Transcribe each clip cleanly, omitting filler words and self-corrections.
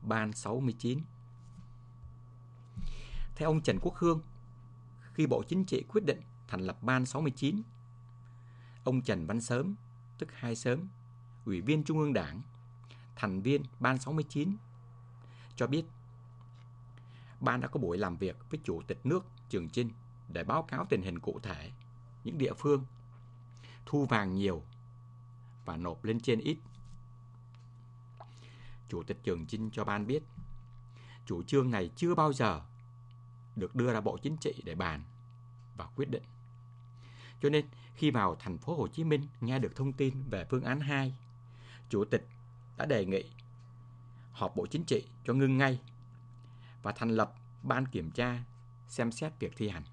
Ban 69. Theo ông Trần Quốc Hương, khi Bộ Chính trị quyết định thành lập Ban 69, ông Trần Văn Sớm, tức Hai Sớm, Ủy viên Trung ương Đảng, thành viên Ban 69, cho biết Ban đã có buổi làm việc với Chủ tịch nước Trường Chinh để báo cáo tình hình cụ thể những địa phương thu vàng nhiều và nộp lên trên ít. Chủ tịch Trường Chinh cho Ban biết chủ trương này chưa bao giờ được đưa ra Bộ Chính trị để bàn và quyết định. Cho nên khi vào thành phố Hồ Chí Minh nghe được thông tin về phương án 2, Chủ tịch đã đề nghị họp Bộ Chính trị cho ngưng ngay và thành lập Ban kiểm tra xem xét việc thi hành.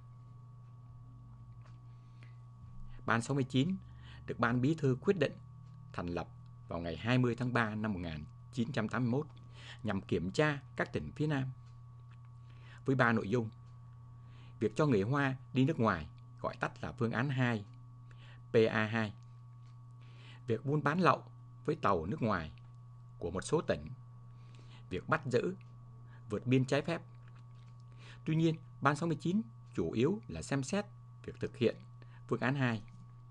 Ban 69 được Ban Bí thư quyết định thành lập vào ngày 20 tháng 3 năm 1981 nhằm kiểm tra các tỉnh phía Nam với 3 nội dung: việc cho người Hoa đi nước ngoài, gọi tắt là phương án 2, PA2; việc buôn bán lậu với tàu nước ngoài của một số tỉnh; việc bắt giữ, vượt biên trái phép. Tuy nhiên, Ban 69 chủ yếu là xem xét việc thực hiện phương án 2.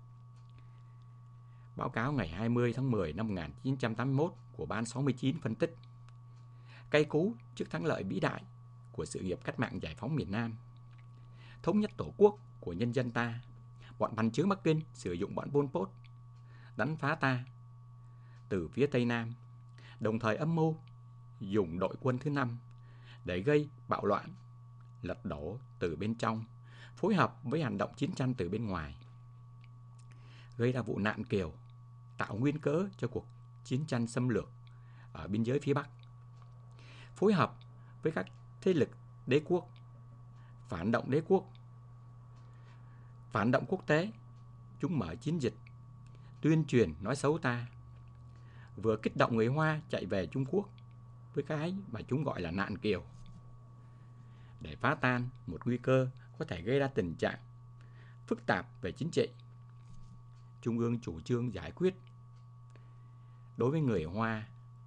Báo cáo ngày 20 tháng 10 năm 1981 của Ban 69 phân tích: cay cú trước thắng lợi vĩ đại của sự nghiệp cách mạng giải phóng miền Nam, thống nhất tổ quốc của nhân dân ta, bọn bành trướng Bắc Kinh sử dụng bọn Pol Pot đánh phá ta từ phía Tây Nam, đồng thời âm mưu dùng đội quân thứ 5 để gây bạo loạn, lật đổ từ bên trong, phối hợp với hành động chiến tranh từ bên ngoài, gây ra vụ nạn Kiều, tạo nguyên cớ cho cuộc chiến tranh xâm lược ở biên giới phía Bắc, phối hợp với các thế lực đế quốc, phản động đế quốc, phản động quốc tế. Chúng mở chiến dịch tuyên truyền nói xấu ta, vừa kích động người Hoa chạy về Trung Quốc với cái mà chúng gọi là nạn Kiều, để phá tan một nguy cơ có thể gây ra tình trạng phức tạp về chính trị. Trung ương chủ trương giải quyết đối với người Hoa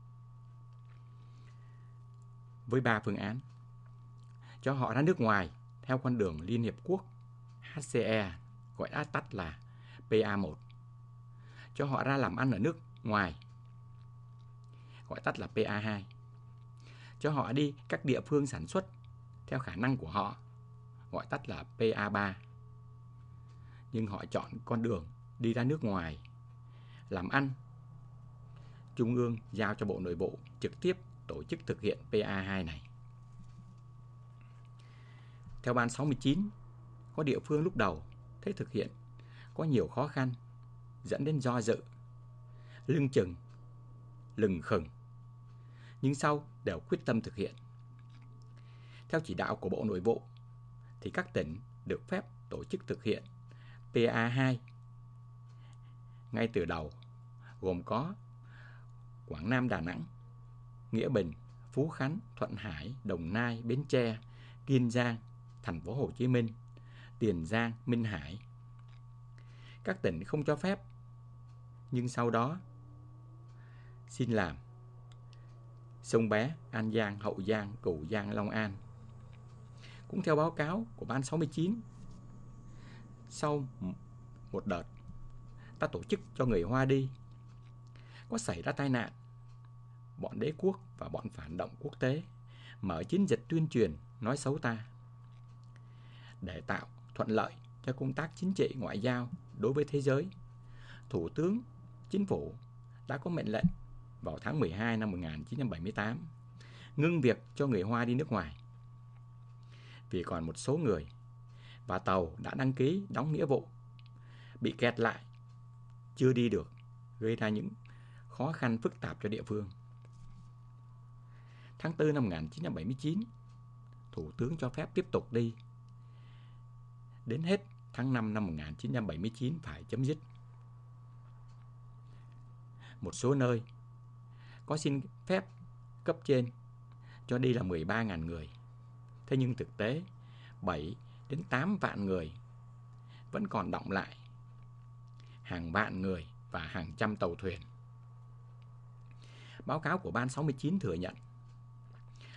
với 3 phương án: cho họ ra nước ngoài theo con đường Liên Hiệp Quốc HCE, gọi tắt là PA1; cho họ ra làm ăn ở nước ngoài, gọi tắt là PA2; cho họ đi các địa phương sản xuất theo khả năng của họ, gọi tắt là PA3. Nhưng họ chọn con đường đi ra nước ngoài làm ăn. Trung ương giao cho Bộ Nội vụ trực tiếp tổ chức thực hiện PA2 này. Theo Ban 69, có địa phương lúc đầu thấy thực hiện có nhiều khó khăn, dẫn đến do dự, lưng chừng, lừng khừng, nhưng sau đều quyết tâm thực hiện. Theo chỉ đạo của Bộ Nội vụ, thì các tỉnh được phép tổ chức thực hiện PA2 ngay từ đầu, gồm có Quảng Nam, Đà Nẵng, Nghĩa Bình, Phú Khánh, Thuận Hải, Đồng Nai, Bến Tre, Kiên Giang, Thành phố Hồ Chí Minh, Tiền Giang, Minh Hải. Các tỉnh không cho phép, nhưng sau đó xin làm: Sông Bé, An Giang, Hậu Giang, Cửu Giang, Long An. Cũng theo báo cáo của Ban 69, sau một đợt ta tổ chức cho người Hoa đi, có xảy ra tai nạn, bọn đế quốc và bọn phản động quốc tế mở chiến dịch tuyên truyền nói xấu ta. Để tạo thuận lợi cho công tác chính trị ngoại giao đối với thế giới, Thủ tướng Chính phủ đã có mệnh lệnh vào tháng 12 năm 1978 ngưng việc cho người Hoa đi nước ngoài, vì còn một số người và tàu đã đăng ký đóng nghĩa vụ bị kẹt lại, chưa đi được, gây ra những khó khăn phức tạp cho địa phương. Tháng 4 năm 1979, Thủ tướng cho phép tiếp tục đi. Đến hết tháng 5 năm 1979 phải chấm dứt. Một số nơi có xin phép cấp trên cho đi là 13.000 người. Thế nhưng thực tế 7 đến 8 vạn người vẫn còn đọng lại, hàng vạn người và hàng trăm tàu thuyền. Báo cáo của Ban 69 thừa nhận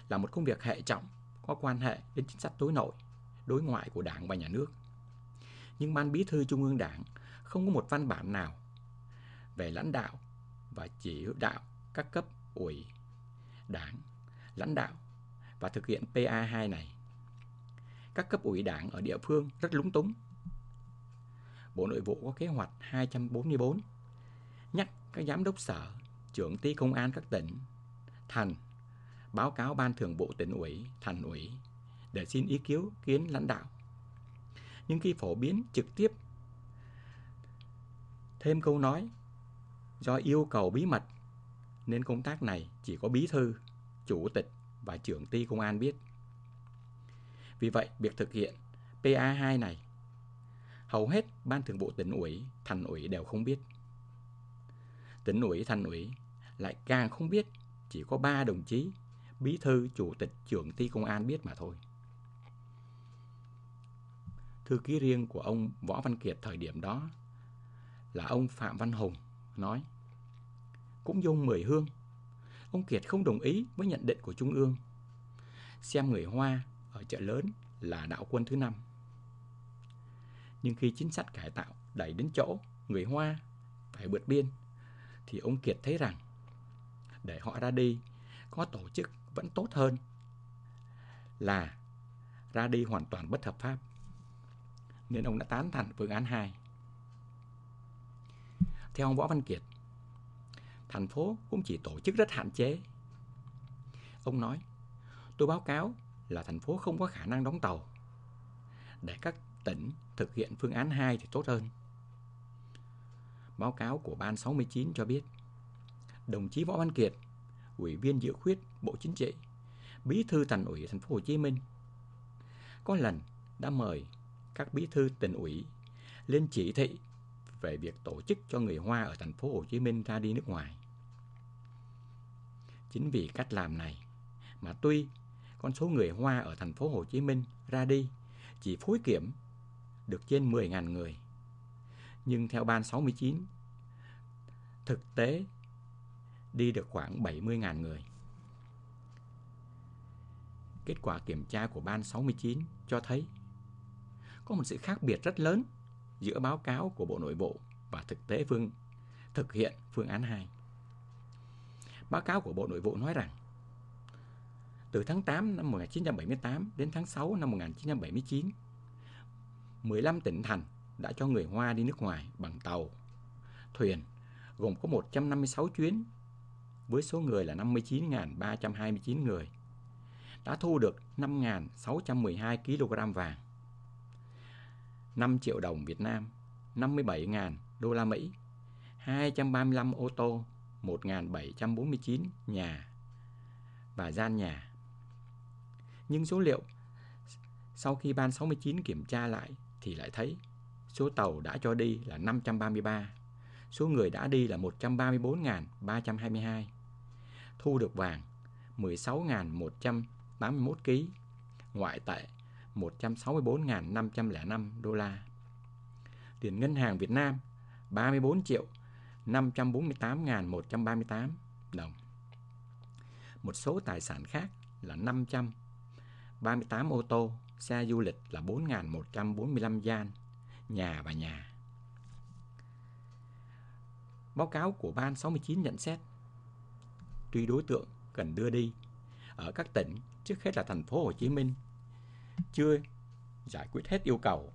là một công việc hệ trọng có quan hệ đến chính sách đối ngoại của Đảng và Nhà nước. Nhưng Ban Bí thư Trung ương Đảng không có một văn bản nào về lãnh đạo và chỉ đạo các cấp ủy Đảng, lãnh đạo và thực hiện PA2 này. Các cấp ủy Đảng ở địa phương rất lúng túng. Bộ Nội vụ có kế hoạch 244 nhắc các giám đốc sở, trưởng ty công an các tỉnh, thành báo cáo Ban Thường vụ Tỉnh ủy, Thành ủy để xin ý kiến lãnh đạo. Nhưng khi phổ biến trực tiếp thêm câu nói do yêu cầu bí mật nên công tác này chỉ có bí thư, chủ tịch và trưởng ty công an biết. Vì vậy, việc thực hiện PA2 này hầu hết Ban Thường vụ Tỉnh ủy, Thành ủy đều không biết. Tỉnh ủy, Thành ủy lại càng không biết, chỉ có 3 đồng chí bí thư, chủ tịch, trưởng ty công an biết mà thôi. Thư ký riêng của ông Võ Văn Kiệt thời điểm đó là ông Phạm Văn Hùng nói: cũng dung 10 hương, ông Kiệt không đồng ý với nhận định của Trung ương, xem người Hoa ở chợ lớn là đạo quân thứ 5. Nhưng khi chính sách cải tạo đẩy đến chỗ người Hoa phải vượt biên, thì ông Kiệt thấy rằng để họ ra đi có tổ chức vẫn tốt hơn là ra đi hoàn toàn bất hợp pháp. Nên ông đã tán thành phương án 2. Theo ông Võ Văn Kiệt, thành phố cũng chỉ tổ chức rất hạn chế. Ông nói: tôi báo cáo là thành phố không có khả năng đóng tàu, để các tỉnh thực hiện phương án 2 thì tốt hơn. Báo cáo của Ban 69 cho biết, đồng chí Võ Văn Kiệt, Ủy viên Dự khuyết Bộ Chính trị, Bí thư Thành ủy Thành phố Hồ Chí Minh, có lần đã mời các bí thư tỉnh ủy lên chỉ thị về việc tổ chức cho người Hoa ở Thành phố Hồ Chí Minh ra đi nước ngoài. Chính vì cách làm này mà tuy con số người Hoa ở Thành phố Hồ Chí Minh ra đi chỉ phối kiểm được trên 10.000 người, nhưng theo Ban 69, thực tế đi được khoảng 70.000 người. Kết quả kiểm tra của Ban 69 cho thấy có một sự khác biệt rất lớn giữa báo cáo của Bộ Nội vụ và thực tế thực hiện phương án 2. Báo cáo của Bộ Nội vụ nói rằng từ tháng 8 năm 1978 đến tháng 6 năm 1979, 15 tỉnh thành đã cho người Hoa đi nước ngoài bằng tàu, thuyền, gồm có 156 chuyến, với số người là 59.329 người, đã thu được 5.612 kg vàng, 5 triệu đồng Việt Nam, 57.000 đô la Mỹ, 235 ô tô, 1.749 nhà và gian nhà. Nhưng số liệu sau khi Ban 69 kiểm tra lại thì lại thấy số tàu đã cho đi là 533, số người đã đi là 134.322, thu được vàng 16.181 kg, ngoại tệ 164.505 đô la, tiền ngân hàng Việt Nam 34.548.138 đồng. Một số tài sản khác là 538 ô tô, xe du lịch là 4.145 gian, nhà và nhà. Báo cáo của Ban 69 nhận xét, tuy đối tượng cần đưa đi ở các tỉnh, trước hết là Thành phố Hồ Chí Minh, chưa giải quyết hết yêu cầu.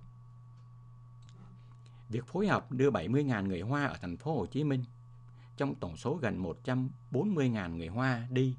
Việc phối hợp đưa 70.000 người Hoa ở Thành phố Hồ Chí Minh trong tổng số gần 140.000 người Hoa đi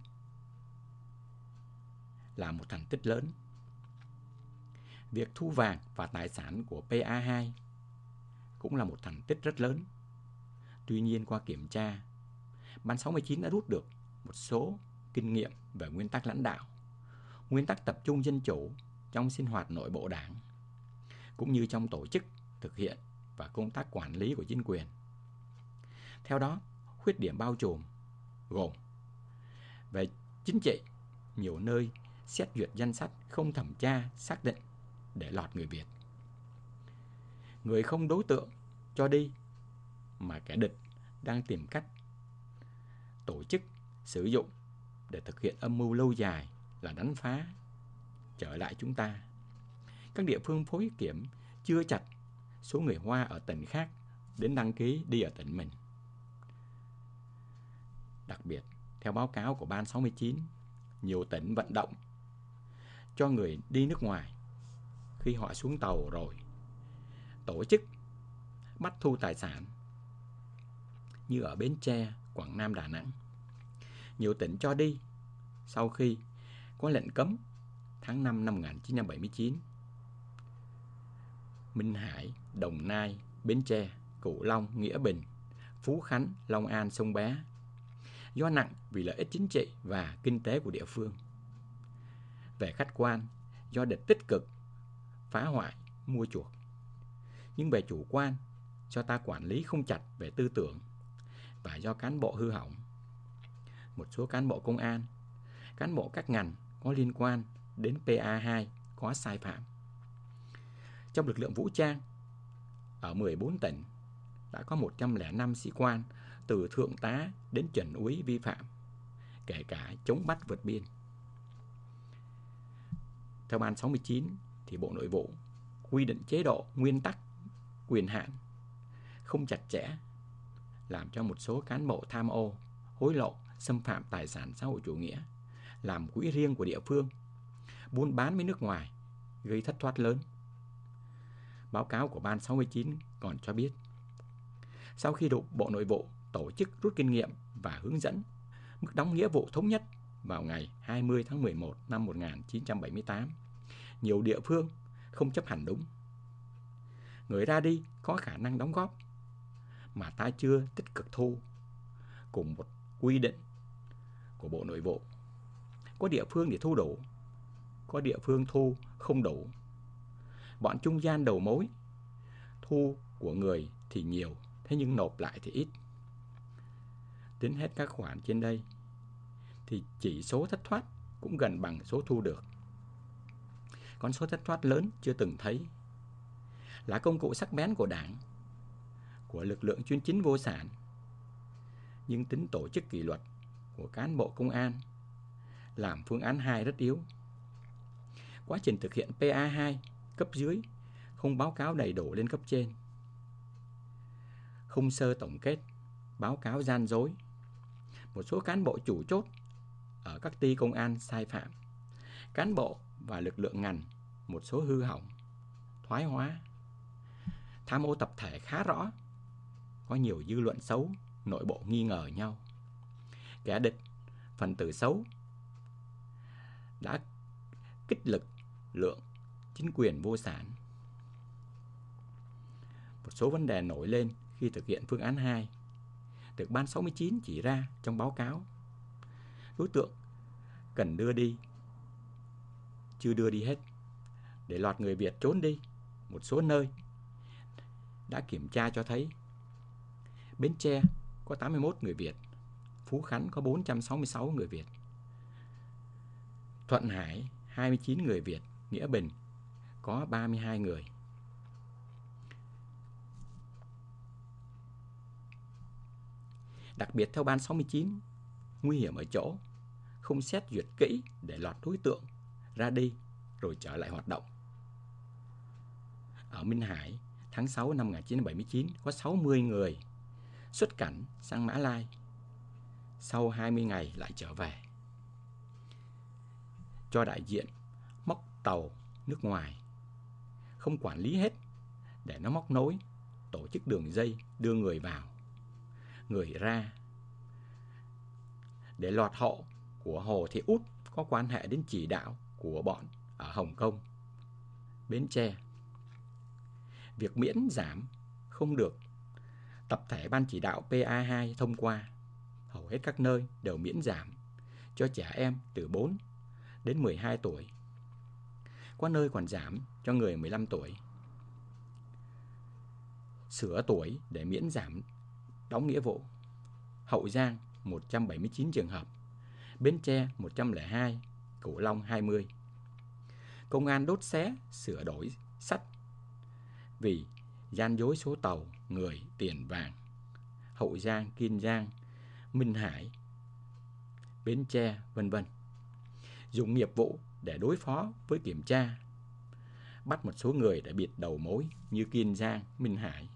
là một thành tích lớn. Việc thu vàng và tài sản của PA2 cũng là một thành tích rất lớn. Tuy nhiên, qua kiểm tra, Ban 69 đã rút được một số kinh nghiệm về nguyên tắc lãnh đạo, nguyên tắc tập trung dân chủ trong sinh hoạt nội bộ Đảng, cũng như trong tổ chức, thực hiện và công tác quản lý của chính quyền. Theo đó, khuyết điểm bao trùm gồm: về chính trị, nhiều nơi xét duyệt danh sách không thẩm tra xác định để lọt người Việt, người không đối tượng cho đi mà kẻ địch đang tìm cách tổ chức sử dụng để thực hiện âm mưu lâu dài là đánh phá trở lại chúng ta. Các địa phương phối kiểm chưa chặt số người Hoa ở tỉnh khác đến đăng ký đi ở tỉnh mình. Đặc biệt, theo báo cáo của Ban 69, nhiều tỉnh vận động cho người đi nước ngoài khi họ xuống tàu rồi tổ chức bắt thu tài sản như ở Bến Tre, Quảng Nam, Đà Nẵng. Nhiều tỉnh cho đi sau khi có lệnh cấm tháng 5 năm 1979. Minh Hải, Đồng Nai, Bến Tre, Cửu Long, Nghĩa Bình, Phú Khánh, Long An, Sông Bé do nặng vì lợi ích chính trị và kinh tế của địa phương. Về khách quan, do địch tích cực phá hoại, mua chuộc. Nhưng về chủ quan, do ta quản lý không chặt về tư tưởng và do cán bộ hư hỏng. Một số cán bộ công an, cán bộ các ngành có liên quan đến PA2 có sai phạm. Trong lực lượng vũ trang, ở 14 tỉnh đã có 105 sĩ quan từ thượng tá đến chuẩn úy vi phạm, kể cả chống bắt vượt biên. Theo Ban 69 thì Bộ Nội vụ quy định chế độ, nguyên tắc, quyền hạn không chặt chẽ, làm cho một số cán bộ tham ô, hối lộ, xâm phạm tài sản xã hội chủ nghĩa, làm quỹ riêng của địa phương, buôn bán với nước ngoài, gây thất thoát lớn. Báo cáo của Ban 69 còn cho biết, sau khi Bộ Nội vụ tổ chức rút kinh nghiệm và hướng dẫn mức đóng nghĩa vụ thống nhất vào ngày 20 tháng 11 năm 1978, nhiều địa phương không chấp hành đúng. Người ra đi có khả năng đóng góp mà ta chưa tích cực thu, cùng một quy định của Bộ Nội vụ. Có địa phương thì thu đủ, có địa phương thu không đủ. Bọn trung gian đầu mối thu của người thì nhiều, thế nhưng nộp lại thì ít. Tính hết các khoản trên đây thì chỉ số thất thoát cũng gần bằng số thu được. Con số thất thoát lớn chưa từng thấy, là công cụ sắc bén của Đảng, của lực lượng chuyên chính vô sản. Nhưng tính tổ chức kỷ luật của cán bộ công an làm phương án 2 rất yếu. Quá trình thực hiện PA2 cấp dưới không báo cáo đầy đủ lên cấp trên. Không sơ tổng kết, báo cáo gian dối. Một số cán bộ chủ chốt ở các ty công an sai phạm. Cán bộ và lực lượng ngành một số hư hỏng, thoái hóa. Tham ô tập thể khá rõ, có nhiều dư luận xấu, nội bộ nghi ngờ nhau. Kẻ địch, phần tử xấu đã kích lực lượng chính quyền vô sản. Một số vấn đề nổi lên khi thực hiện phương án 2 được Ban 69 chỉ ra trong báo cáo. Đối tượng cần đưa đi chưa đưa đi hết, để lọt người Việt trốn đi. Một số nơi đã kiểm tra cho thấy Bến Tre có 81 người Việt, Phú Khánh có 466 người Việt, Thuận Hải 29 người Việt, Nghĩa Bình có 32 người. Đặc biệt theo Ban 69, nguy hiểm ở chỗ không xét duyệt kỹ để lọt đối tượng ra đi rồi trở lại hoạt động. Ở Minh Hải, tháng 6 năm 1979 có 60 người xuất cảnh sang Mã Lai, sau 20 ngày lại trở về. Cho đại diện móc tàu nước ngoài, không quản lý hết để nó móc nối, tổ chức đường dây đưa người vào, người ra. Để lọt hộ của Hồ Thị Út có quan hệ đến chỉ đạo của bọn ở Hồng Kông, Bến Tre. Việc miễn giảm không được tập thể ban chỉ đạo PA2 thông qua. Hầu hết các nơi đều miễn giảm cho trẻ em từ 4 đến 12 tuổi. Có nơi còn giảm cho người 15 tuổi. Sửa tuổi để miễn giảm đóng nghĩa vụ. Hậu Giang 179 trường hợp, Bến Tre 102, Cửu Long 20. Công an đốt xé, sửa đổi sắt vì gian dối số tàu, người, tiền vàng. Hậu Giang, Kiên Giang, Minh Hải, Bến Tre, vân vân. dùng nghiệp vụ để đối phó với kiểm tra, bắt một số người để bịt đầu mối như Kiên Giang, Minh Hải.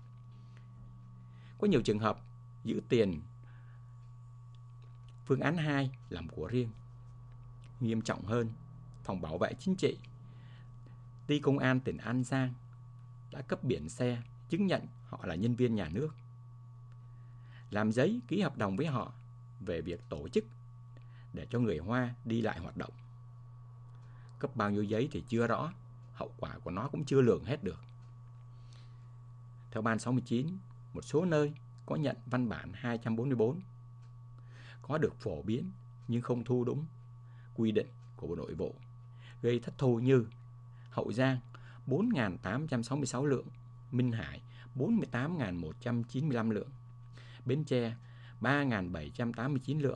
Có nhiều trường hợp giữ tiền phương án 2 làm của riêng. Nghiêm trọng hơn, Phòng Bảo vệ Chính trị, Ty Công an tỉnh An Giang đã cấp biển xe chứng nhận họ là nhân viên nhà nước, làm giấy ký hợp đồng với họ về việc tổ chức để cho người Hoa đi lại hoạt động. Cấp bao nhiêu giấy thì chưa rõ, hậu quả của nó cũng chưa lường hết được. Theo Ban 69, một số nơi có nhận văn bản 244, có được phổ biến nhưng không thu đúng quy định của Bộ Nội vụ, gây thất thu như Hậu Giang 4.866 lượng, Minh Hải 48.195 lượng, Bến Tre 3.789 lượng.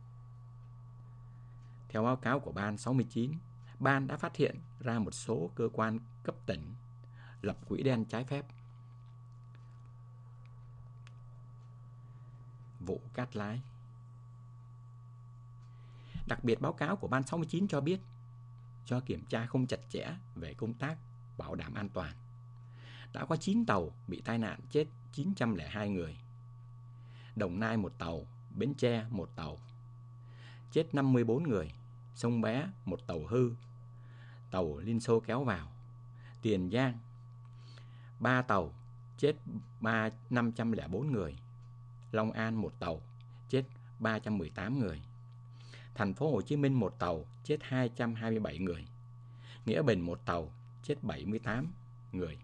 Theo báo cáo của Ban 69, Ban đã phát hiện ra một số cơ quan cấp tỉnh lập quỹ đen trái phép. Vụ cát lái. Đặc biệt, báo cáo của Ban 69 cho biết, do kiểm tra không chặt chẽ về công tác bảo đảm an toàn, đã có 9 tàu bị tai nạn chết 902 người. Đồng Nai 1 tàu, Bến Tre 1 tàu, chết 54 người. Sông Bé 1 tàu hư, tàu Liên Xô kéo vào. Tiền Giang 3 tàu, chết 504 người. Long An 1 tàu, chết 318 người. Thành phố Hồ Chí Minh 1 tàu, chết 227 người. Nghĩa Bình 1 tàu, chết 78 người.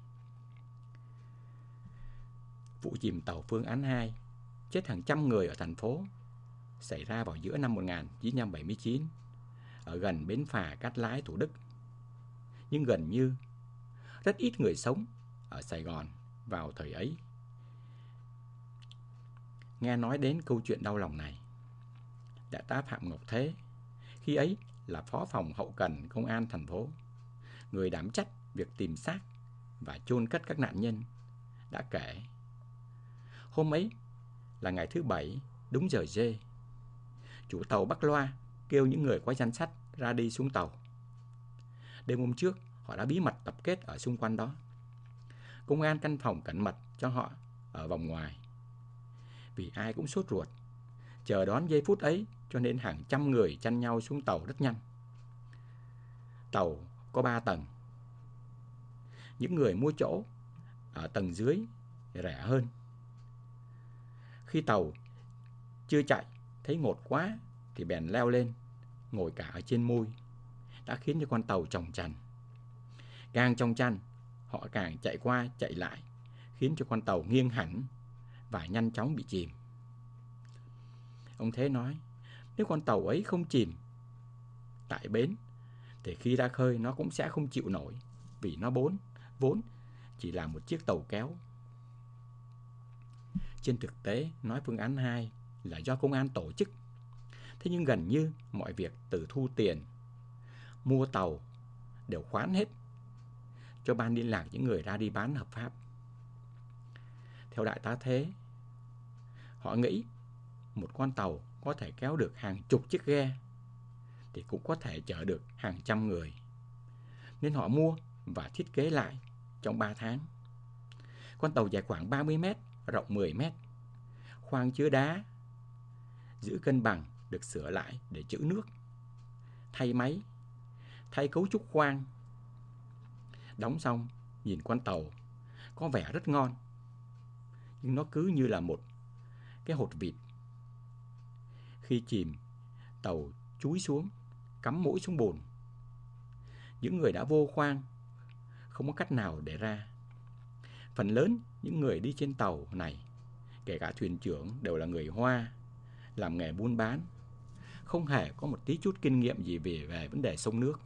Vụ chìm tàu phương án 2, chết hàng trăm người ở thành phố, xảy ra vào giữa năm 1979 ở gần bến phà Cát Lái, Thủ Đức. Nhưng gần như rất ít người sống ở Sài Gòn vào thời ấy nghe nói đến câu chuyện đau lòng này. Đại tá Phạm Ngọc Thế, khi ấy là phó phòng hậu cần công an thành phố, người đảm trách việc tìm xác và chôn cất các nạn nhân, đã kể: hôm ấy là ngày thứ Bảy, đúng giờ dê. Chủ tàu bắt loa kêu những người có danh sách ra đi xuống tàu. Đêm hôm trước, họ đã bí mật tập kết ở xung quanh đó. Công an căn phòng cẩn mật cho họ ở vòng ngoài. Vì ai cũng sốt ruột, chờ đón giây phút ấy, cho nên hàng trăm người chăn nhau xuống tàu rất nhanh. Tàu có 3 tầng. Những người mua chỗ ở tầng dưới rẻ hơn. Khi tàu chưa chạy, thấy ngột quá thì bèn leo lên, ngồi cả ở trên mui, đã khiến cho con tàu chồng chành. Càng chồng chành, họ càng chạy qua chạy lại, khiến cho con tàu nghiêng hẳn và nhanh chóng bị chìm. Ông Thế nói, nếu con tàu ấy không chìm tại bến thì khi ra khơi nó cũng sẽ không chịu nổi, vì nó vốn chỉ là một chiếc tàu kéo. Trên thực tế, nói phương án 2 là do công an tổ chức. Thế nhưng gần như mọi việc từ thu tiền, mua tàu đều khoán hết cho ban liên lạc những người ra đi bán hợp pháp. Theo đại tá Thế, họ nghĩ một con tàu có thể kéo được hàng chục chiếc ghe thì cũng có thể chở được hàng trăm người, nên họ mua và thiết kế lại trong 3 tháng. Con tàu dài khoảng 30 mét, rộng 10 mét, khoang chứa đá, giữ cân bằng, được sửa lại để trữ nước, thay máy, thay cấu trúc khoang. Đóng xong, nhìn con tàu có vẻ rất ngon, nhưng nó cứ như là một cái hột vịt. Khi chìm, tàu chúi xuống, cắm mũi xuống bùn. Những người đã vô khoang không có cách nào để ra. Phần lớn những người đi trên tàu này, kể cả thuyền trưởng, đều là người Hoa, làm nghề buôn bán, không hề có một tí chút kinh nghiệm gì về vấn đề sông nước.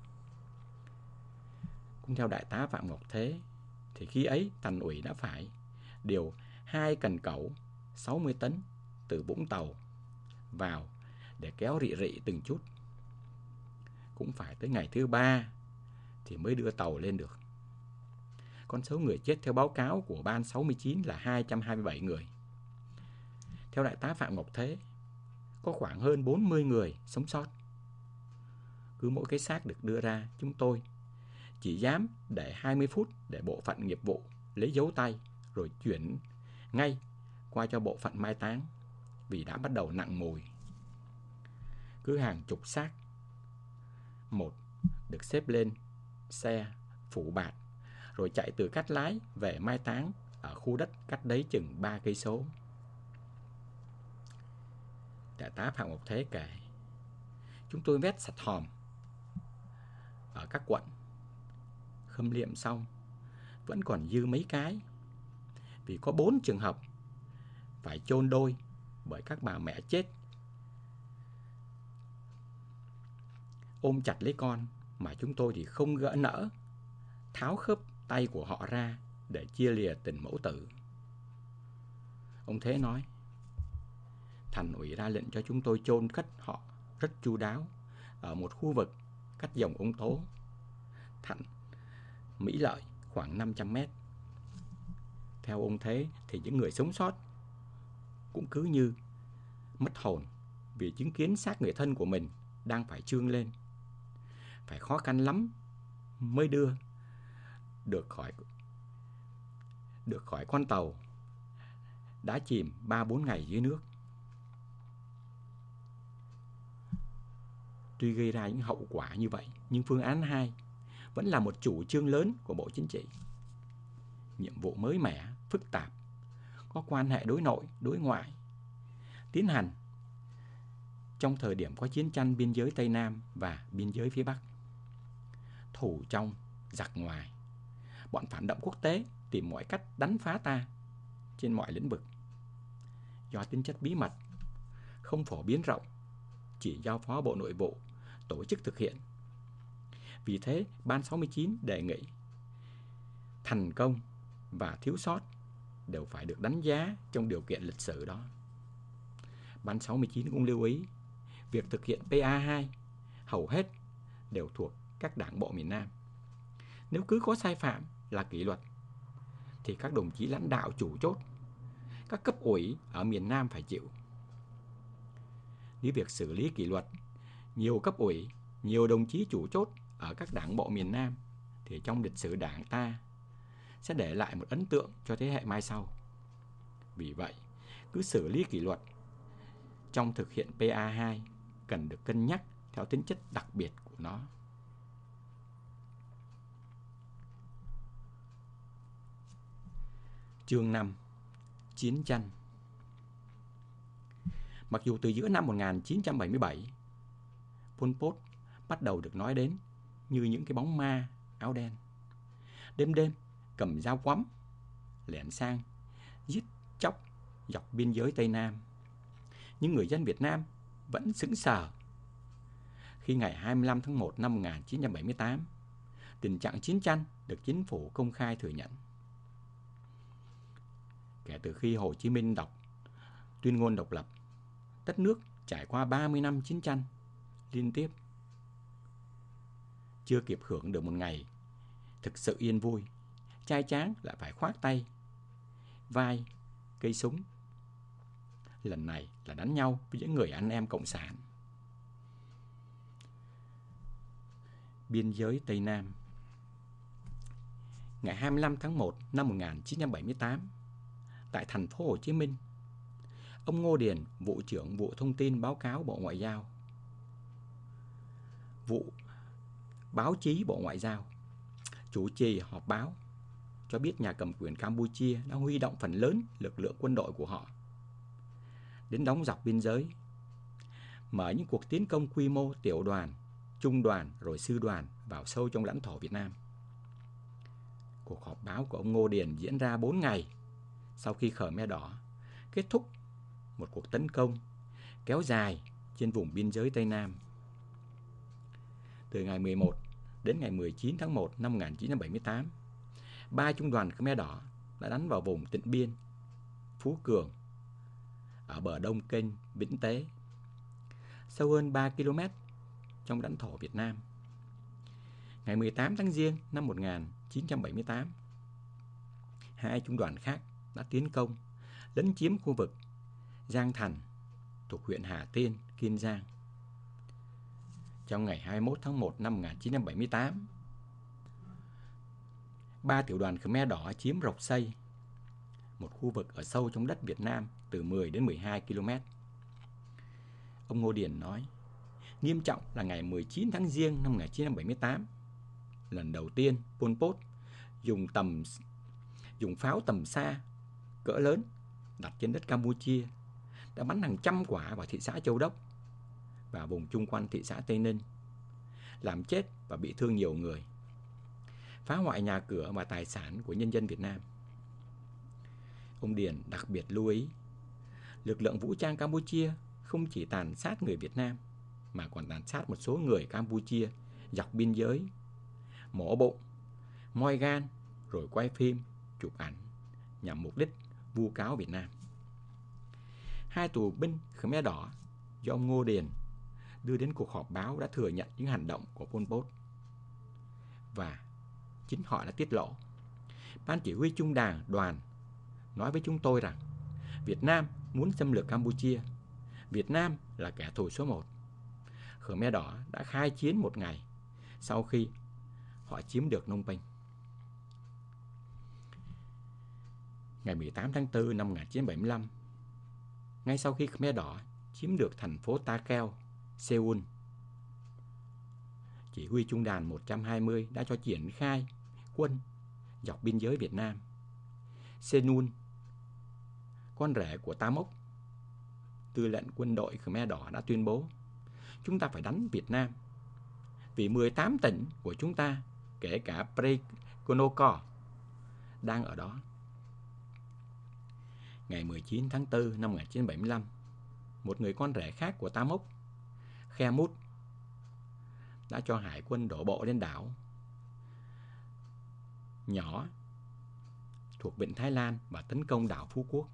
Cũng theo đại tá Phạm Ngọc Thế, thì khi ấy Thành ủy đã phải điều 2 cần cẩu 60 tấn từ Vũng Tàu vào để kéo rị rị từng chút. Cũng phải tới ngày thứ 3 thì mới đưa tàu lên được. Con số người chết theo báo cáo của Ban 69 là 227 người. Theo đại tá Phạm Ngọc Thế, có khoảng hơn 40 người sống sót. cứ mỗi cái xác được đưa ra, chúng tôi chỉ dám để 20 phút để bộ phận nghiệp vụ lấy dấu tay rồi chuyển ngay qua cho bộ phận mai táng, vì đã bắt đầu nặng mùi. Cứ hàng chục xác một được xếp lên xe phủ bạt rồi chạy từ Cát Lái về mai táng ở khu đất cách đấy chừng 3 cây số. Đại tá Phạm Ngọc Thế kể, chúng tôi vét sạch hòm ở các quận, khâm liệm xong vẫn còn dư mấy cái, vì có 4 trường hợp phải chôn đôi bởi các bà mẹ chết ôm chặt lấy con, mà chúng tôi thì không gỡ nỡ tháo khớp tay của họ ra để chia lìa tình mẫu tử. Ông Thế nói, thành ủy ra lệnh cho chúng tôi chôn cất họ rất chu đáo ở một khu vực cách dòng Ông Tố, Thạnh, Mỹ Lợi khoảng 500 mét. Theo ông Thế thì những người sống sót cũng cứ như mất hồn vì chứng kiến xác người thân của mình đang phải chương lên. Phải khó khăn lắm mới đưa được khỏi con tàu đã chìm 3-4 ngày dưới nước. Tuy gây ra những hậu quả như vậy, nhưng phương án 2 vẫn là một chủ trương lớn của Bộ Chính trị. Nhiệm vụ mới mẻ, phức tạp, có quan hệ đối nội, đối ngoại, tiến hành trong thời điểm có chiến tranh biên giới Tây Nam và biên giới phía Bắc. Thù trong, giặc ngoài, bọn phản động quốc tế tìm mọi cách đánh phá ta trên mọi lĩnh vực. Do tính chất bí mật, không phổ biến rộng, chỉ giao phó Bộ Nội vụ tổ chức thực hiện. Vì thế, Ban 69 đề nghị thành công và thiếu sót đều phải được đánh giá trong điều kiện lịch sử đó. Ban 69 cũng lưu ý việc thực hiện PA2 hầu hết đều thuộc các đảng bộ miền Nam. Nếu cứ có sai phạm là kỷ luật thì các đồng chí lãnh đạo chủ chốt, các cấp ủy ở miền Nam phải chịu. Nếu việc xử lý kỷ luật nhiều cấp ủy, nhiều đồng chí chủ chốt ở các đảng bộ miền Nam thì trong lịch sử đảng ta sẽ để lại một ấn tượng cho thế hệ mai sau. Vì vậy, cứ xử lý kỷ luật trong thực hiện PA2 cần được cân nhắc theo tính chất đặc biệt của nó. Chương 5. Chiến tranh. Mặc dù từ giữa năm 1977, Pol Pot bắt đầu được nói đến như những cái bóng ma áo đen, đêm đêm cầm dao quắm lẻn sang giết chóc dọc biên giới Tây Nam, nhưng người dân Việt Nam vẫn sững sờ khi ngày 25 tháng 1 năm 1978, tình trạng chiến tranh được chính phủ công khai thừa nhận. Kể từ khi Hồ Chí Minh đọc tuyên ngôn độc lập, đất nước trải qua 30 năm chiến tranh liên tiếp. Chưa kịp hưởng được một ngày thực sự yên vui, trai tráng lại phải khoác tay vai cây súng. Lần này là đánh nhau với những người anh em cộng sản. Biên giới Tây Nam. Ngày 25 tháng 1 năm 1978, tại thành phố Hồ Chí Minh, ông Ngô Điền, vụ trưởng vụ thông tin báo cáo Bộ Ngoại giao, vụ báo chí Bộ Ngoại giao, chủ trì họp báo, cho biết nhà cầm quyền Campuchia đã huy động phần lớn lực lượng quân đội của họ đến đóng dọc biên giới, mở những cuộc tiến công quy mô tiểu đoàn, trung đoàn rồi sư đoàn vào sâu trong lãnh thổ Việt Nam. Cuộc họp báo của ông Ngô Điền diễn ra 4 ngày sau khi Khmer Đỏ kết thúc một cuộc tấn công kéo dài trên vùng biên giới Tây Nam. Từ ngày 11 đến ngày 19 tháng 1 năm 1978, 3 trung đoàn Khmer Đỏ đã đánh vào vùng Tịnh Biên, Phú Cường, ở bờ đông kênh Vĩnh Tế, sâu hơn 3 km trong lãnh thổ Việt Nam. Ngày 18 tháng Giêng năm 1978, 2 trung đoàn khác đã tiến công, lấn chiếm khu vực Giang Thành thuộc huyện Hà Tiên, Kiên Giang. Trong ngày 21 tháng 1 năm 1978, 3 tiểu đoàn Khmer Đỏ chiếm Rọc Xây, một khu vực ở sâu trong đất Việt Nam từ 10 đến 12 km. Ông Ngô Điền nói, nghiêm trọng là ngày 19 tháng Giêng năm 1978, lần đầu tiên Pol Pot dùng pháo tầm xa cỡ lớn đặt trên đất Campuchia đã bắn hàng trăm quả vào thị xã Châu Đốc và vùng chung quanh thị xã Tây Ninh, làm chết và bị thương nhiều người, phá hoại nhà cửa và tài sản của nhân dân Việt Nam. Ông Điền đặc biệt lưu ý, lực lượng vũ trang Campuchia không chỉ tàn sát người Việt Nam mà còn tàn sát một số người Campuchia dọc biên giới, mổ bụng, moi gan rồi quay phim, chụp ảnh nhằm mục đích vu cáo Việt Nam. 2 tù binh Khmer Đỏ do ông Ngô Điền đưa đến cuộc họp báo đã thừa nhận những hành động của Pol Pot. Và chính họ đã tiết lộ, Ban chỉ huy trung đoàn nói với chúng tôi rằng Việt Nam muốn xâm lược Campuchia, Việt Nam là kẻ thù số 1. Khmer Đỏ đã khai chiến một ngày sau khi họ chiếm được Phnom Penh. Ngày 18 tháng 4 năm 1975, ngay sau khi Khmer Đỏ chiếm được thành phố Takeo, Seoul, chỉ huy trung đoàn 120 đã cho triển khai quân dọc biên giới Việt Nam. Senun, con rể của Ta Mốc, tư lệnh quân đội Khmer Đỏ, đã tuyên bố, chúng ta phải đánh Việt Nam vì 18 tỉnh của chúng ta, kể cả Prekonoko, đang ở đó. Ngày 19 tháng 4 năm 1975, một người con rể khác của Ta Mốc, Khe Mút, đã cho hải quân đổ bộ lên đảo nhỏ thuộc Vịnh Thái Lan và tấn công đảo Phú Quốc.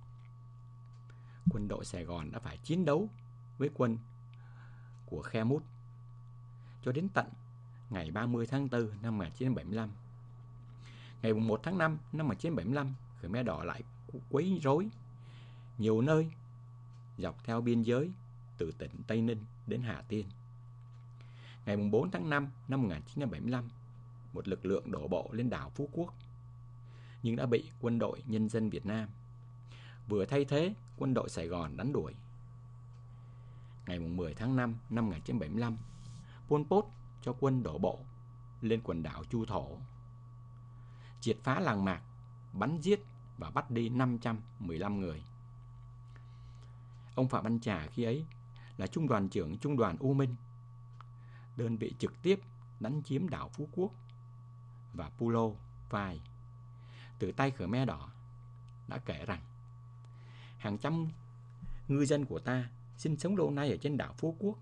Quân đội Sài Gòn đã phải chiến đấu với quân của Khe Mút cho đến tận ngày 30 tháng 4 năm 1975. Ngày 1 tháng 5 năm 1975, Khmer Đỏ lại quấy rối nhiều nơi dọc theo biên giới từ tỉnh Tây Ninh đến Hà Tiên. Ngày 4 tháng 5 năm 1975, một lực lượng đổ bộ lên đảo Phú Quốc, nhưng đã bị quân đội nhân dân Việt Nam vừa thay thế quân đội Sài Gòn đánh đuổi. Ngày 10 tháng 5 năm 1975, Pol Pot cho quân đổ bộ lên quần đảo Chu Thổ, triệt phá làng mạc, bắn giết và bắt đi 515 người. Ông Phạm Văn Trà khi ấy là trung đoàn trưởng trung đoàn U Minh, đơn vị trực tiếp đánh chiếm đảo Phú Quốc và Pulo Vai từ tay Khmer Đỏ, đã kể rằng hàng trăm ngư dân của ta sinh sống lâu nay ở trên đảo Phú Quốc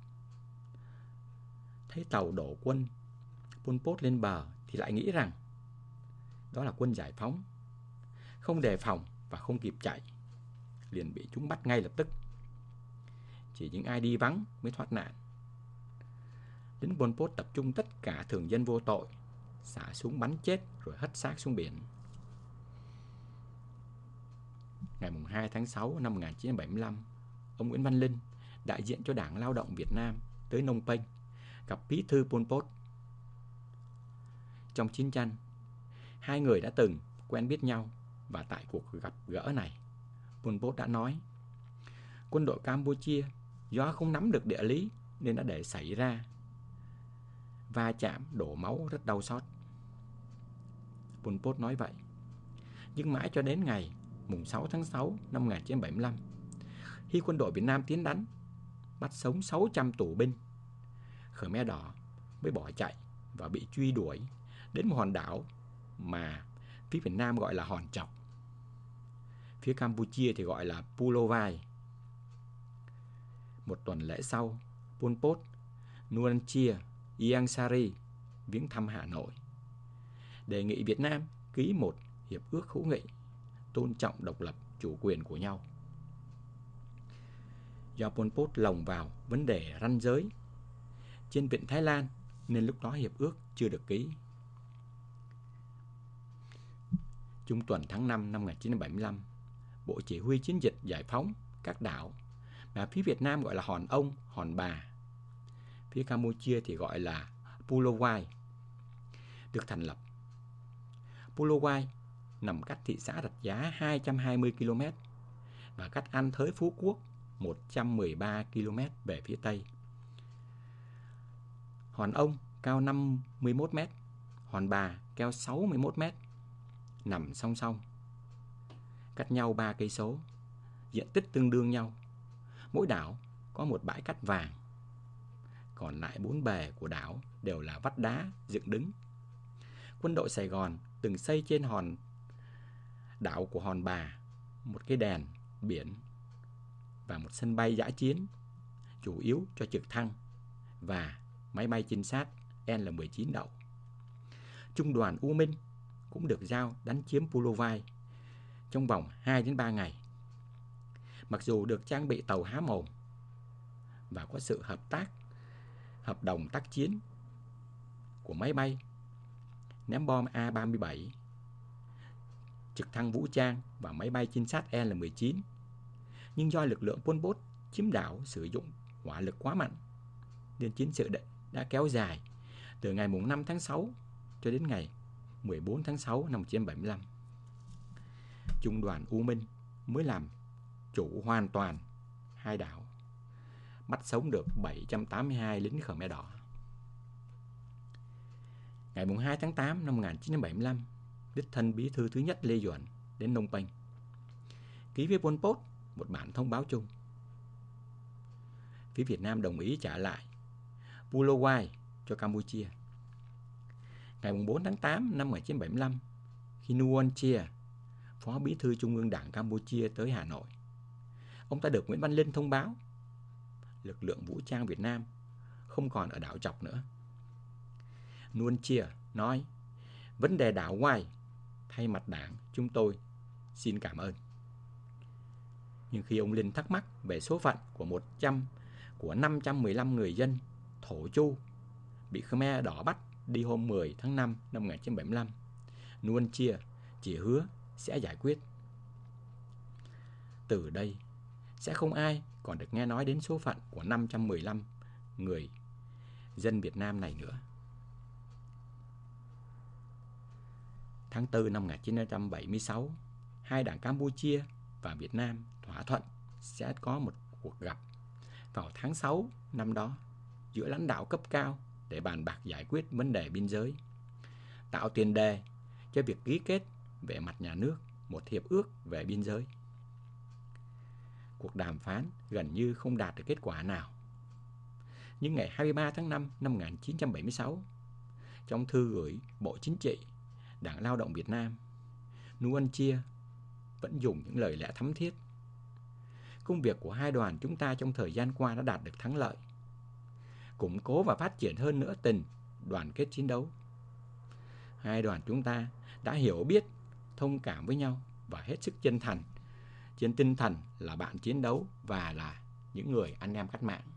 thấy tàu đổ quân Pol Pot lên bờ thì lại nghĩ rằng đó là quân giải phóng, không đề phòng và không kịp chạy, liền bị chúng bắt ngay lập tức. Chỉ những ai đi vắng mới thoát nạn. Lính Pol Pot tập trung tất cả thường dân vô tội, xả súng bắn chết rồi hất xác xuống biển. Ngày 2 tháng 6 năm 1975, ông Nguyễn Văn Linh, đại diện cho Đảng Lao động Việt Nam, tới Phnom Penh gặp bí thư Pol Pot. Trong chiến tranh, hai người đã từng quen biết nhau, và tại cuộc gặp gỡ này, Pol Pot đã nói, quân đội Campuchia do không nắm được địa lý nên đã để xảy ra va chạm đổ máu rất đau xót. Pol Pot nói vậy, nhưng mãi cho đến ngày 6 tháng 6 năm 1975, khi quân đội Việt Nam tiến đánh, bắt sống 600 tù binh, Khmer Đỏ mới bỏ chạy và bị truy đuổi đến một hòn đảo mà phía Việt Nam gọi là Hòn Chọc, phía Campuchia thì gọi là Pulo Vai. Một tuần lễ sau, Pol Pot, Nuon Chea, Ieng Sari viếng thăm Hà Nội, đề nghị Việt Nam ký một hiệp ước hữu nghị tôn trọng độc lập chủ quyền của nhau. Do Pol Pot lồng vào vấn đề ranh giới trên Vịnh Thái Lan nên lúc đó hiệp ước chưa được ký. Trung tuần tháng 5 năm 1975, Bộ Chỉ huy Chiến dịch giải phóng các đảo mà phía Việt Nam gọi là Hòn Ông, Hòn Bà, phía Campuchia thì gọi là Pulawai, được thành lập. Pulawai nằm cách thị xã Rạch Giá 220 km và cách An Thới Phú Quốc 113 km về phía Tây. Hòn Ông cao 51 m, Hòn Bà cao 61 m, nằm song song, cách nhau 3 cây số, diện tích tương đương nhau. Mỗi đảo có một bãi cát vàng, còn lại 4 bề của đảo đều là vách đá dựng đứng. Quân đội Sài Gòn từng xây trên hòn đảo của Hòn Bà một cái đèn biển và một sân bay dã chiến, chủ yếu cho trực thăng và máy bay trinh sát L-19 đậu. Trung đoàn U Minh cũng được giao đánh chiếm Pulawai trong vòng 2 đến 3 ngày. Mặc dù được trang bị tàu há mồm và có sự hợp đồng tác chiến của máy bay, ném bom A-37, trực thăng vũ trang và máy bay trinh sát L-19, nhưng do lực lượng Pol Pot chiếm đảo sử dụng hỏa lực quá mạnh nên chiến sự đã kéo dài từ ngày 5 tháng 6 cho đến ngày 14 tháng 6 năm 1975. Trung đoàn U Minh mới làm chủ hoàn toàn hai đảo, bắt sống được 782 lính Khmer Đỏ. Ngày 2 tháng 8 năm 1975, đích thân bí thư thứ nhất Lê Duẩn đến Phnom Penh, ký với Pol Pot một bản thông báo chung. Phía Việt Nam đồng ý trả lại Pulawai cho Campuchia. Ngày 4 tháng 8 năm 1975, khi Nuon Chea, Phó Bí thư Trung ương Đảng Campuchia tới Hà Nội, ông ta được Nguyễn Văn Linh thông báo lực lượng vũ trang Việt Nam không còn ở đảo Chọc nữa. Nuon Chea nói, vấn đề đảo Wai, thay mặt đảng chúng tôi xin cảm ơn. Nhưng khi ông Linh thắc mắc về số phận của 515 người dân Thổ Chu bị Khmer Đỏ bắt đi hôm 10 tháng 5 năm 1975, Nuon Chea chỉ hứa sẽ giải quyết. Từ đây sẽ không ai còn được nghe nói đến số phận của 515 người dân Việt Nam này nữa. Tháng 4 năm 1976, hai đảng Campuchia và Việt Nam thỏa thuận sẽ có một cuộc gặp vào tháng 6 năm đó giữa lãnh đạo cấp cao để bàn bạc giải quyết vấn đề biên giới, tạo tiền đề cho việc ký kết về mặt nhà nước một hiệp ước về biên giới. Cuộc đàm phán gần như không đạt được kết quả nào. Nhưng ngày 23 tháng 5 năm 1976, trong thư gửi Bộ Chính trị, Đảng Lao động Việt Nam, Nuon Chea vẫn dùng những lời lẽ thắm thiết. Công việc của hai đoàn chúng ta trong thời gian qua đã đạt được thắng lợi, củng cố và phát triển hơn nữa tình đoàn kết chiến đấu. Hai đoàn chúng ta đã hiểu biết, thông cảm với nhau và hết sức chân thành, trên tinh thần là bạn chiến đấu và là những người anh em cách mạng.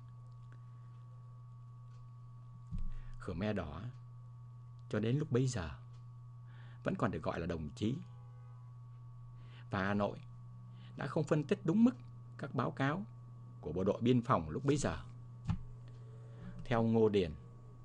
Khmer Đỏ cho đến lúc bấy giờ vẫn còn được gọi là đồng chí, và Hà Nội đã không phân tích đúng mức các báo cáo của bộ đội biên phòng lúc bấy giờ. Theo Ngô Điền,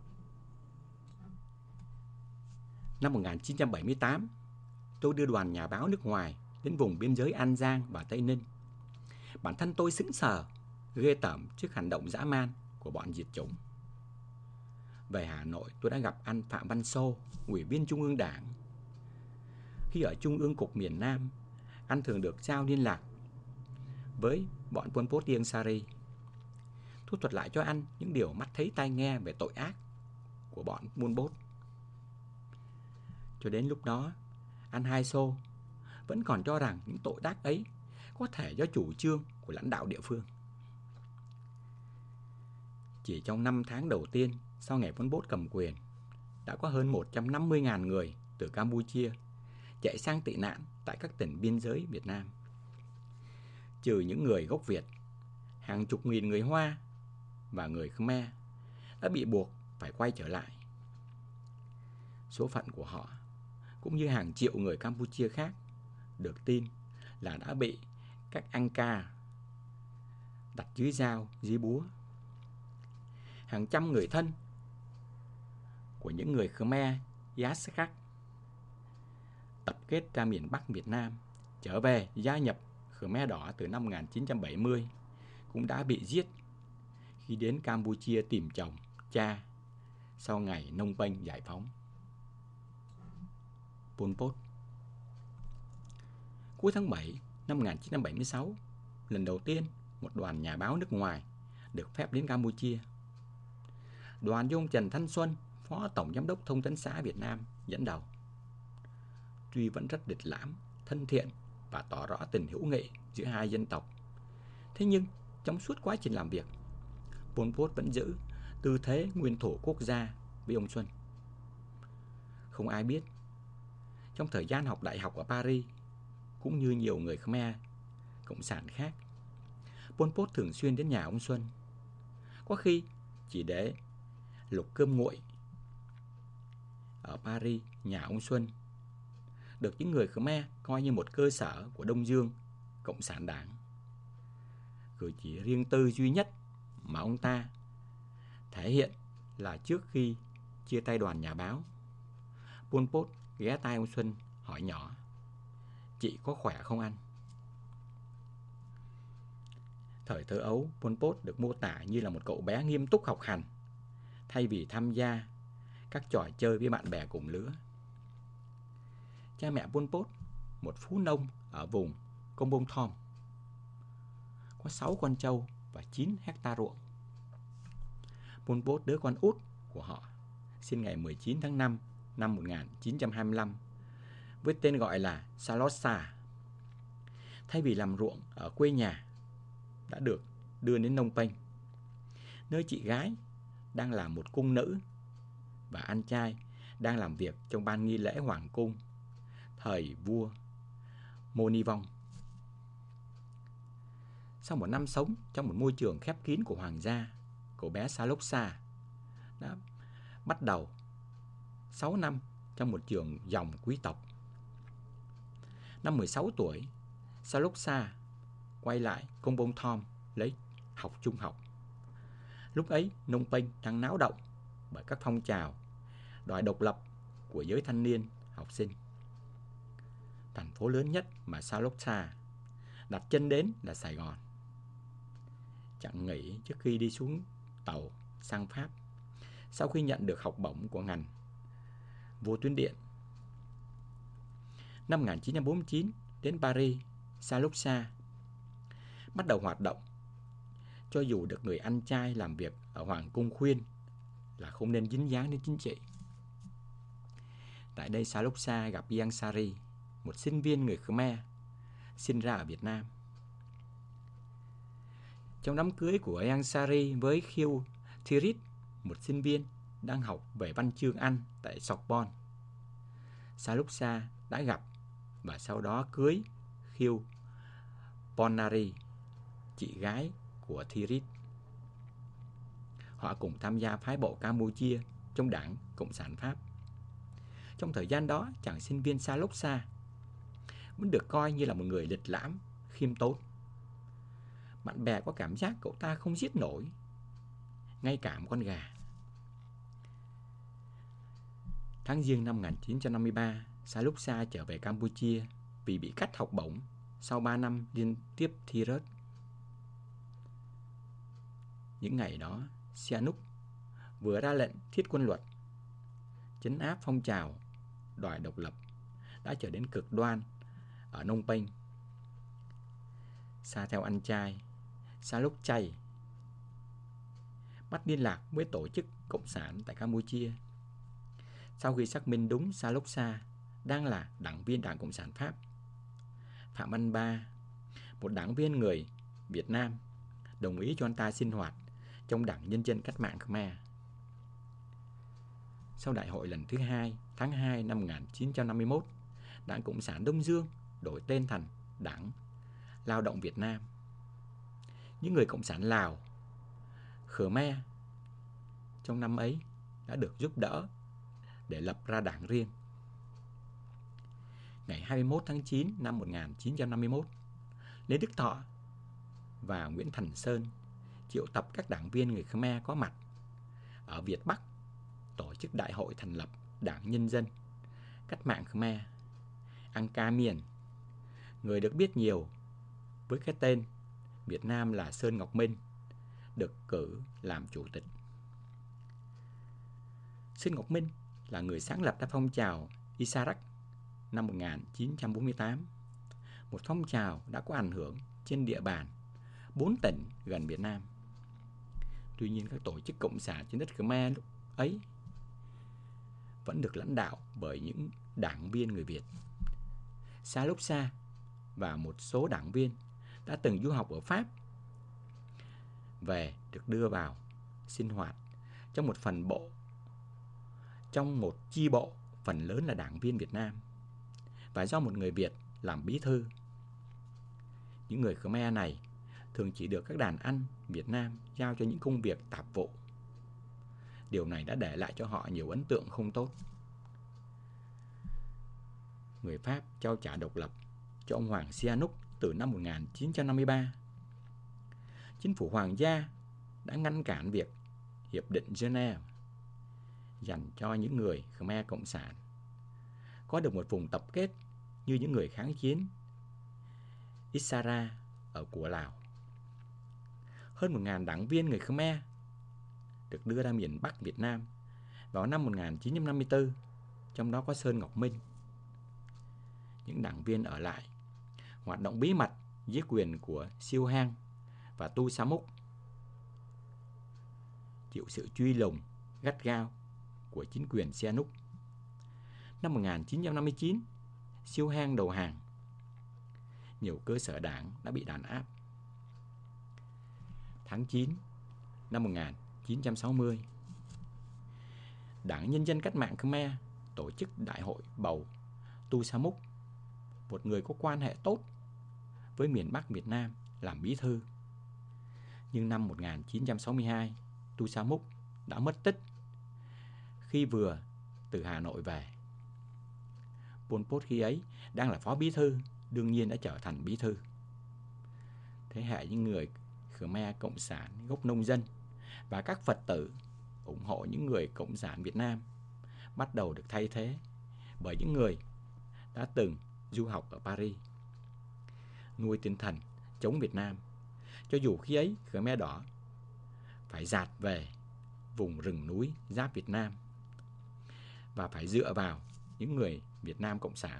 năm 1978, tôi đưa đoàn nhà báo nước ngoài đến vùng biên giới An Giang và Tây Ninh. Bản thân tôi sững sờ, ghê tởm trước hành động dã man của bọn diệt chủng. Về Hà Nội, tôi đã gặp anh Phạm Văn Sô, Ủy viên Trung ương Đảng. Khi ở Trung ương Cục miền Nam, anh thường được giao liên lạc với bọn Pol Pot Ieng Sari, thu thuật lại cho anh những điều mắt thấy tai nghe về tội ác của bọn Pol Pot. Cho đến lúc đó, anh Hai Sô vẫn còn cho rằng những tội ác ấy có thể do chủ trương của lãnh đạo địa phương. Chỉ trong 5 tháng đầu tiên sau ngày Pol Pot cầm quyền, đã có hơn 150.000 người từ Campuchia chạy sang tị nạn tại các tỉnh biên giới Việt Nam. Trừ những người gốc Việt, hàng chục nghìn người Hoa và người Khmer đã bị buộc phải quay trở lại. Số phận của họ, cũng như hàng triệu người Campuchia khác, được tin là đã bị các Angka đặt dưới dao, dưới búa. hàng trăm người thân của những người Khmer Yaskak tập kết ra miền Bắc Việt Nam, trở về gia nhập Khmer Đỏ từ năm 1970, cũng đã bị giết khi đến Campuchia tìm chồng, cha sau ngày Phnom Penh giải phóng. Pol Pot. Cuối tháng 7 năm 1976, lần đầu tiên một đoàn nhà báo nước ngoài được phép đến Campuchia. Đoàn do ông Trần Thanh Xuân, Phó Tổng Giám đốc Thông tấn xã Việt Nam dẫn đầu. Tuy vẫn rất lịch lãm, thân thiện và tỏ rõ tình hữu nghị giữa hai dân tộc, thế nhưng trong suốt quá trình làm việc, Pol Pot vẫn giữ tư thế nguyên thủ quốc gia với ông Xuân. Không ai biết, trong thời gian học đại học ở Paris, cũng như nhiều người Khmer Cộng sản khác, Pol Pot thường xuyên đến nhà ông Xuân, có khi chỉ để lục cơm nguội. Ở Paris, nhà ông Xuân được những người Khmer coi như một cơ sở của Đông Dương Cộng sản Đảng. Cử chỉ riêng tư duy nhất mà ông ta thể hiện là trước khi chia tay đoàn nhà báo, Pol Pot ghé tai ông Xuân hỏi nhỏ: "Chị có khỏe không anh?" Thời thơ ấu, Pol Pot được mô tả như là một cậu bé nghiêm túc học hành, thay vì tham gia các trò chơi với bạn bè cùng lứa. Cha mẹ Pol Pot, một phú nông ở vùng Công Bông Thom, có 6 con trâu và 9 hecta ruộng. Pol Pot, đứa con út của họ, sinh ngày 19 tháng 5 năm 1925 với tên gọi là Salosa. Thay vì làm ruộng ở quê nhà, đã được đưa đến Phnom Penh, nơi chị gái đang là một cung nữ và anh trai đang làm việc trong ban nghi lễ hoàng cung thời vua Monivong. Sau một năm sống trong một môi trường khép kín của hoàng gia, cậu bé Salosa đã bắt đầu 6 năm trong một trường dòng quý tộc. Năm 16 tuổi, Salosa quay lại Công Bông Thom lấy học trung học. Lúc ấy, Phnom Penh đang náo động bởi các phong trào đòi độc lập của giới thanh niên học sinh. Thành phố lớn nhất mà Salosa đặt chân đến là Sài Gòn. Chẳng nghỉ trước khi đi xuống tàu sang Pháp, sau khi nhận được học bổng của ngành vô tuyến điện. Năm 1949, đến Paris, Salosa bắt đầu hoạt động, cho dù được người anh trai làm việc ở Hoàng cung khuyên là không nên dính dáng đến chính trị. Tại đây, Salosa gặp Iang Sari, một sinh viên người Khmer sinh ra ở Việt Nam. Trong đám cưới của Iang Sari với Khieu Thirit, một sinh viên đang học về văn chương Anh tại Sorbonne, Salosa đã gặp và sau đó cưới Khieu Ponari, chị gái của Thirit. Họ cùng tham gia phái bộ Campuchia trong Đảng Cộng sản Pháp. Trong thời gian đó, chàng sinh viên Salosa vẫn được coi như là một người lịch lãm, khiêm tốn. Bạn bè có cảm giác cậu ta không giết nổi ngay cả một con gà. Tháng Giêng năm 1953, Salosa trở về Campuchia vì bị cắt học bổng sau 3 năm liên tiếp thi rớt. Những ngày đó, Sihanouk vừa ra lệnh thiết quân luật, trấn áp phong trào đòi độc lập đã trở đến cực đoan ở Phnom Penh. Sa theo anh trai, Salouk Chay bắt liên lạc với tổ chức cộng sản tại Campuchia. Sau khi xác minh đúng Salosa đang là đảng viên Đảng Cộng sản Pháp, Phạm Văn Ba, một đảng viên người Việt Nam, đồng ý cho anh ta sinh hoạt trong Đảng Nhân dân Cách mạng Khmer. Sau đại hội lần thứ 2 tháng 2 năm 1951, Đảng Cộng sản Đông Dương đổi tên thành Đảng Lao động Việt Nam. Những người Cộng sản Lào, Khmer trong năm ấy đã được giúp đỡ để lập ra đảng riêng. Ngày 21 tháng 9 năm 1951, Lê Đức Thọ và Nguyễn Thành Sơn triệu tập các đảng viên người Khmer có mặt ở Việt Bắc tổ chức đại hội thành lập Đảng Nhân dân Cách mạng Khmer, Ang Ka Miền, người được biết nhiều với cái tên Việt Nam là Sơn Ngọc Minh, được cử làm chủ tịch. Sơn Ngọc Minh là người sáng lập ra phong trào Isarak năm 1948, một phong trào đã có ảnh hưởng trên địa bàn 4 tỉnh gần Việt Nam. Tuy nhiên, các tổ chức cộng sản trên đất Khmer lúc ấy vẫn được lãnh đạo bởi những đảng viên người Việt. Sa Lúc Sa và một số đảng viên đã từng du học ở Pháp về được đưa vào sinh hoạt trong một chi bộ phần lớn là đảng viên Việt Nam và do một người Việt làm bí thư. Những người Khmer này thường chỉ được các đàn anh Việt Nam giao cho những công việc tạp vụ. Điều này đã để lại cho họ nhiều ấn tượng không tốt. Người Pháp trao trả độc lập cho ông Hoàng Sihanouk từ năm 1953. Chính phủ Hoàng gia đã ngăn cản việc Hiệp định Geneva dành cho những người Khmer Cộng sản có được một vùng tập kết như những người kháng chiến Isara ở của Lào. Hơn 1.000 đảng viên người Khmer được đưa ra miền Bắc Việt Nam vào năm 1954, trong đó có Sơn Ngọc Minh. Những đảng viên ở lại hoạt động bí mật dưới quyền của Siêu Hang và Tu Sa Múc, chịu sự truy lùng gắt gao của chính quyền Sihanouk. Năm 1959, Siêu Hang đầu hàng. Nhiều cơ sở đảng đã bị đàn áp. Tháng 9 năm 1960, Đảng Nhân dân Cách mạng Khmer tổ chức đại hội bầu Tu Sa Múc, một người có quan hệ tốt với miền Bắc Việt Nam, làm bí thư. Nhưng năm 1962, Tu Sa Múc đã mất tích khi vừa từ Hà Nội về. Pol Pot khi ấy đang là phó bí thư, đương nhiên đã trở thành bí thư. Thế hệ những người Khmer Cộng sản gốc nông dân và các Phật tử ủng hộ những người Cộng sản Việt Nam bắt đầu được thay thế bởi những người đã từng du học ở Paris, nuôi tinh thần chống Việt Nam, cho dù khi ấy Khmer Đỏ phải dạt về vùng rừng núi giáp Việt Nam và phải dựa vào những người Việt Nam Cộng sản.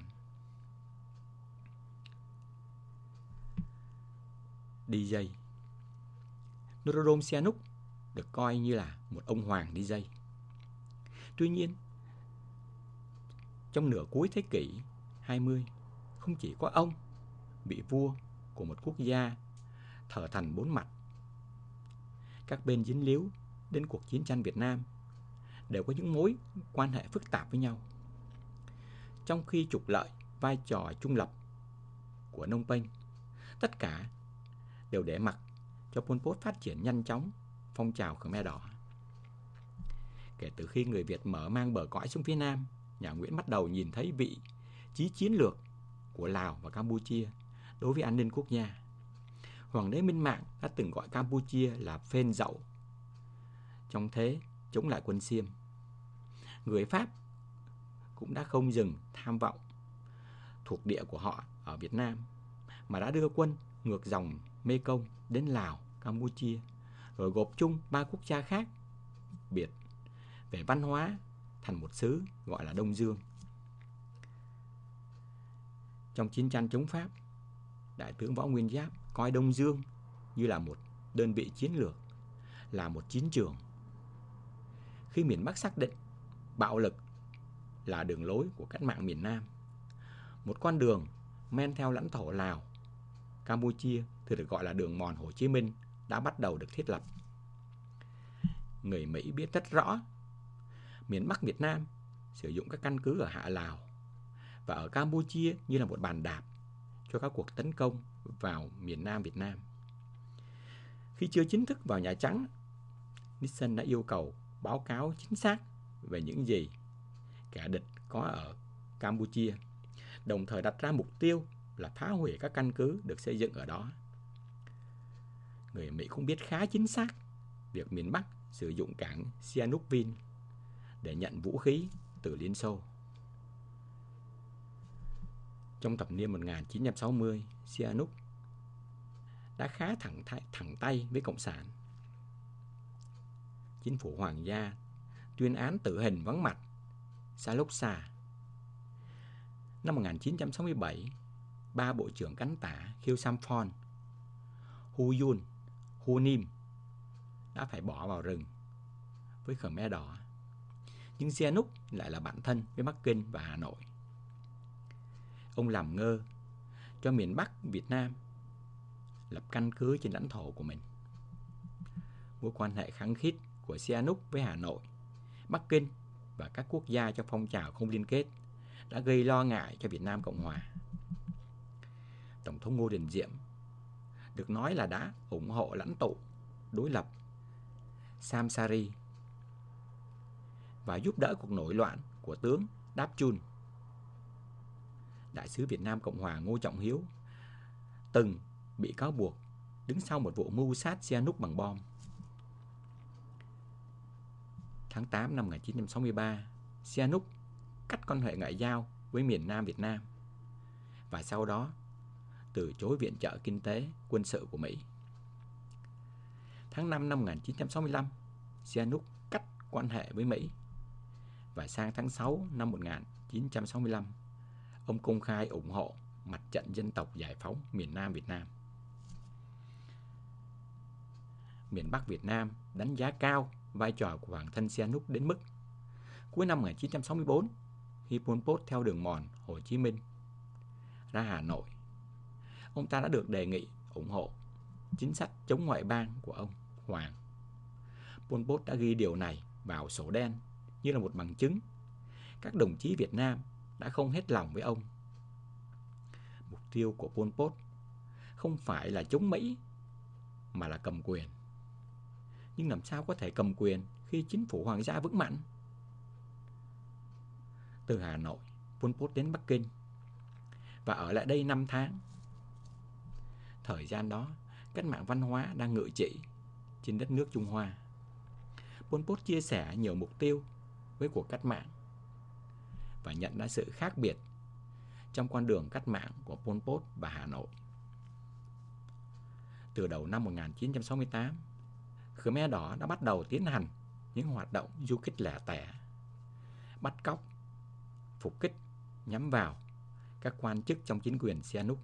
DJ Norodom Sihanouk được coi như là một ông hoàng DJ. Tuy nhiên, trong nửa cuối thế kỷ 20, không chỉ có ông, vị vua của một quốc gia thờ thần bốn mặt, các bên dính líu đến cuộc chiến tranh Việt Nam đều có những mối quan hệ phức tạp với nhau. Trong khi trục lợi vai trò trung lập của Phnom Penh, tất cả đều để mặc cho Pol Pot phát triển nhanh chóng phong trào Khmer Đỏ. Kể từ khi người Việt mở mang bờ cõi xuống phía Nam, nhà Nguyễn bắt đầu nhìn thấy vị trí chiến lược của Lào và Campuchia đối với an ninh quốc gia. Hoàng đế Minh Mạng đã từng gọi Campuchia là phên dậu trong thế chống lại quân Xiêm. Người Pháp cũng đã không dừng tham vọng thuộc địa của họ ở Việt Nam, mà đã đưa quân ngược dòng Mekong đến Lào, Campuchia, rồi gộp chung 3 quốc gia khác biệt về văn hóa thành một xứ gọi là Đông Dương. Trong chiến tranh chống Pháp, Đại tướng Võ Nguyên Giáp coi Đông Dương như là một đơn vị chiến lược, là một chiến trường. Khi miền Bắc xác định bạo lực là đường lối của cách mạng miền Nam, một con đường men theo lãnh thổ Lào, Campuchia thường được gọi là đường mòn Hồ Chí Minh đã bắt đầu được thiết lập. Người Mỹ biết rất rõ miền Bắc Việt Nam sử dụng các căn cứ ở Hạ Lào và ở Campuchia như là một bàn đạp cho các cuộc tấn công vào miền Nam Việt Nam. Khi chưa chính thức vào Nhà Trắng, Nixon đã yêu cầu báo cáo chính xác về những gì kẻ địch có ở Campuchia, đồng thời đặt ra mục tiêu là phá hủy các căn cứ được xây dựng ở đó. Người Mỹ cũng biết khá chính xác việc miền Bắc sử dụng cảng Sihanoukville để nhận vũ khí từ Liên Xô. Trong thập niên 1960, Sihanouk đã khá thẳng tay với Cộng sản. Chính phủ Hoàng gia tuyên án tử hình vắng mặt Saloksa. Năm 1967, 3 bộ trưởng cánh tả Khieu Samphan, Hu Yun, Hu Nim đã phải bỏ vào rừng với Khmer Đỏ. Nhưng Sihanouk lại là bạn thân với Bắc Kinh và Hà Nội. Ông làm ngơ cho miền Bắc Việt Nam lập căn cứ trên lãnh thổ của mình. Mối quan hệ khăng khít của Sihanouk với Hà Nội, Bắc Kinh và các quốc gia trong phong trào không liên kết đã gây lo ngại cho Việt Nam Cộng Hòa. Tổng thống Ngô Đình Diệm được nói là đã ủng hộ lãnh tụ đối lập Samsari và giúp đỡ cuộc nổi loạn của tướng Đáp Chun. Đại sứ Việt Nam Cộng Hòa Ngô Trọng Hiếu từng bị cáo buộc đứng sau một vụ mưu sát Sihanouk bằng bom. Tháng 8 năm 1963, Sihanouk cắt quan hệ ngoại giao với miền Nam Việt Nam và sau đó từ chối viện trợ kinh tế, quân sự của Mỹ. Tháng 5 năm 1965, Sihanouk cắt quan hệ với Mỹ và sang tháng 6 năm 1965, ông công khai ủng hộ Mặt trận Dân tộc Giải phóng miền Nam Việt Nam. Miền Bắc Việt Nam đánh giá cao vai trò của Hoàng thân Sihanouk đến mức cuối năm 1964, khi Pol Pot theo đường mòn Hồ Chí Minh ra Hà Nội, ông ta đã được đề nghị ủng hộ chính sách chống ngoại bang của ông Hoàng. Pol Pot đã ghi điều này vào sổ đen như là một bằng chứng các đồng chí Việt Nam đã không hết lòng với ông. Mục tiêu của Pol Pot không phải là chống Mỹ mà là cầm quyền. Nhưng làm sao có thể cầm quyền khi chính phủ hoàng gia vững mạnh? Từ Hà Nội, Pol Pot đến Bắc Kinh và ở lại đây 5 tháng. Thời gian đó, cách mạng văn hóa đang ngự trị trên đất nước Trung Hoa. Pol Pot chia sẻ nhiều mục tiêu với cuộc cách mạng và nhận ra sự khác biệt trong con đường cách mạng của Pol Pot và Hà Nội. Từ đầu năm 1968, Khmer Đỏ đã bắt đầu tiến hành những hoạt động du kích lẻ tẻ, bắt cóc, phục kích nhắm vào các quan chức trong chính quyền Sihanouk.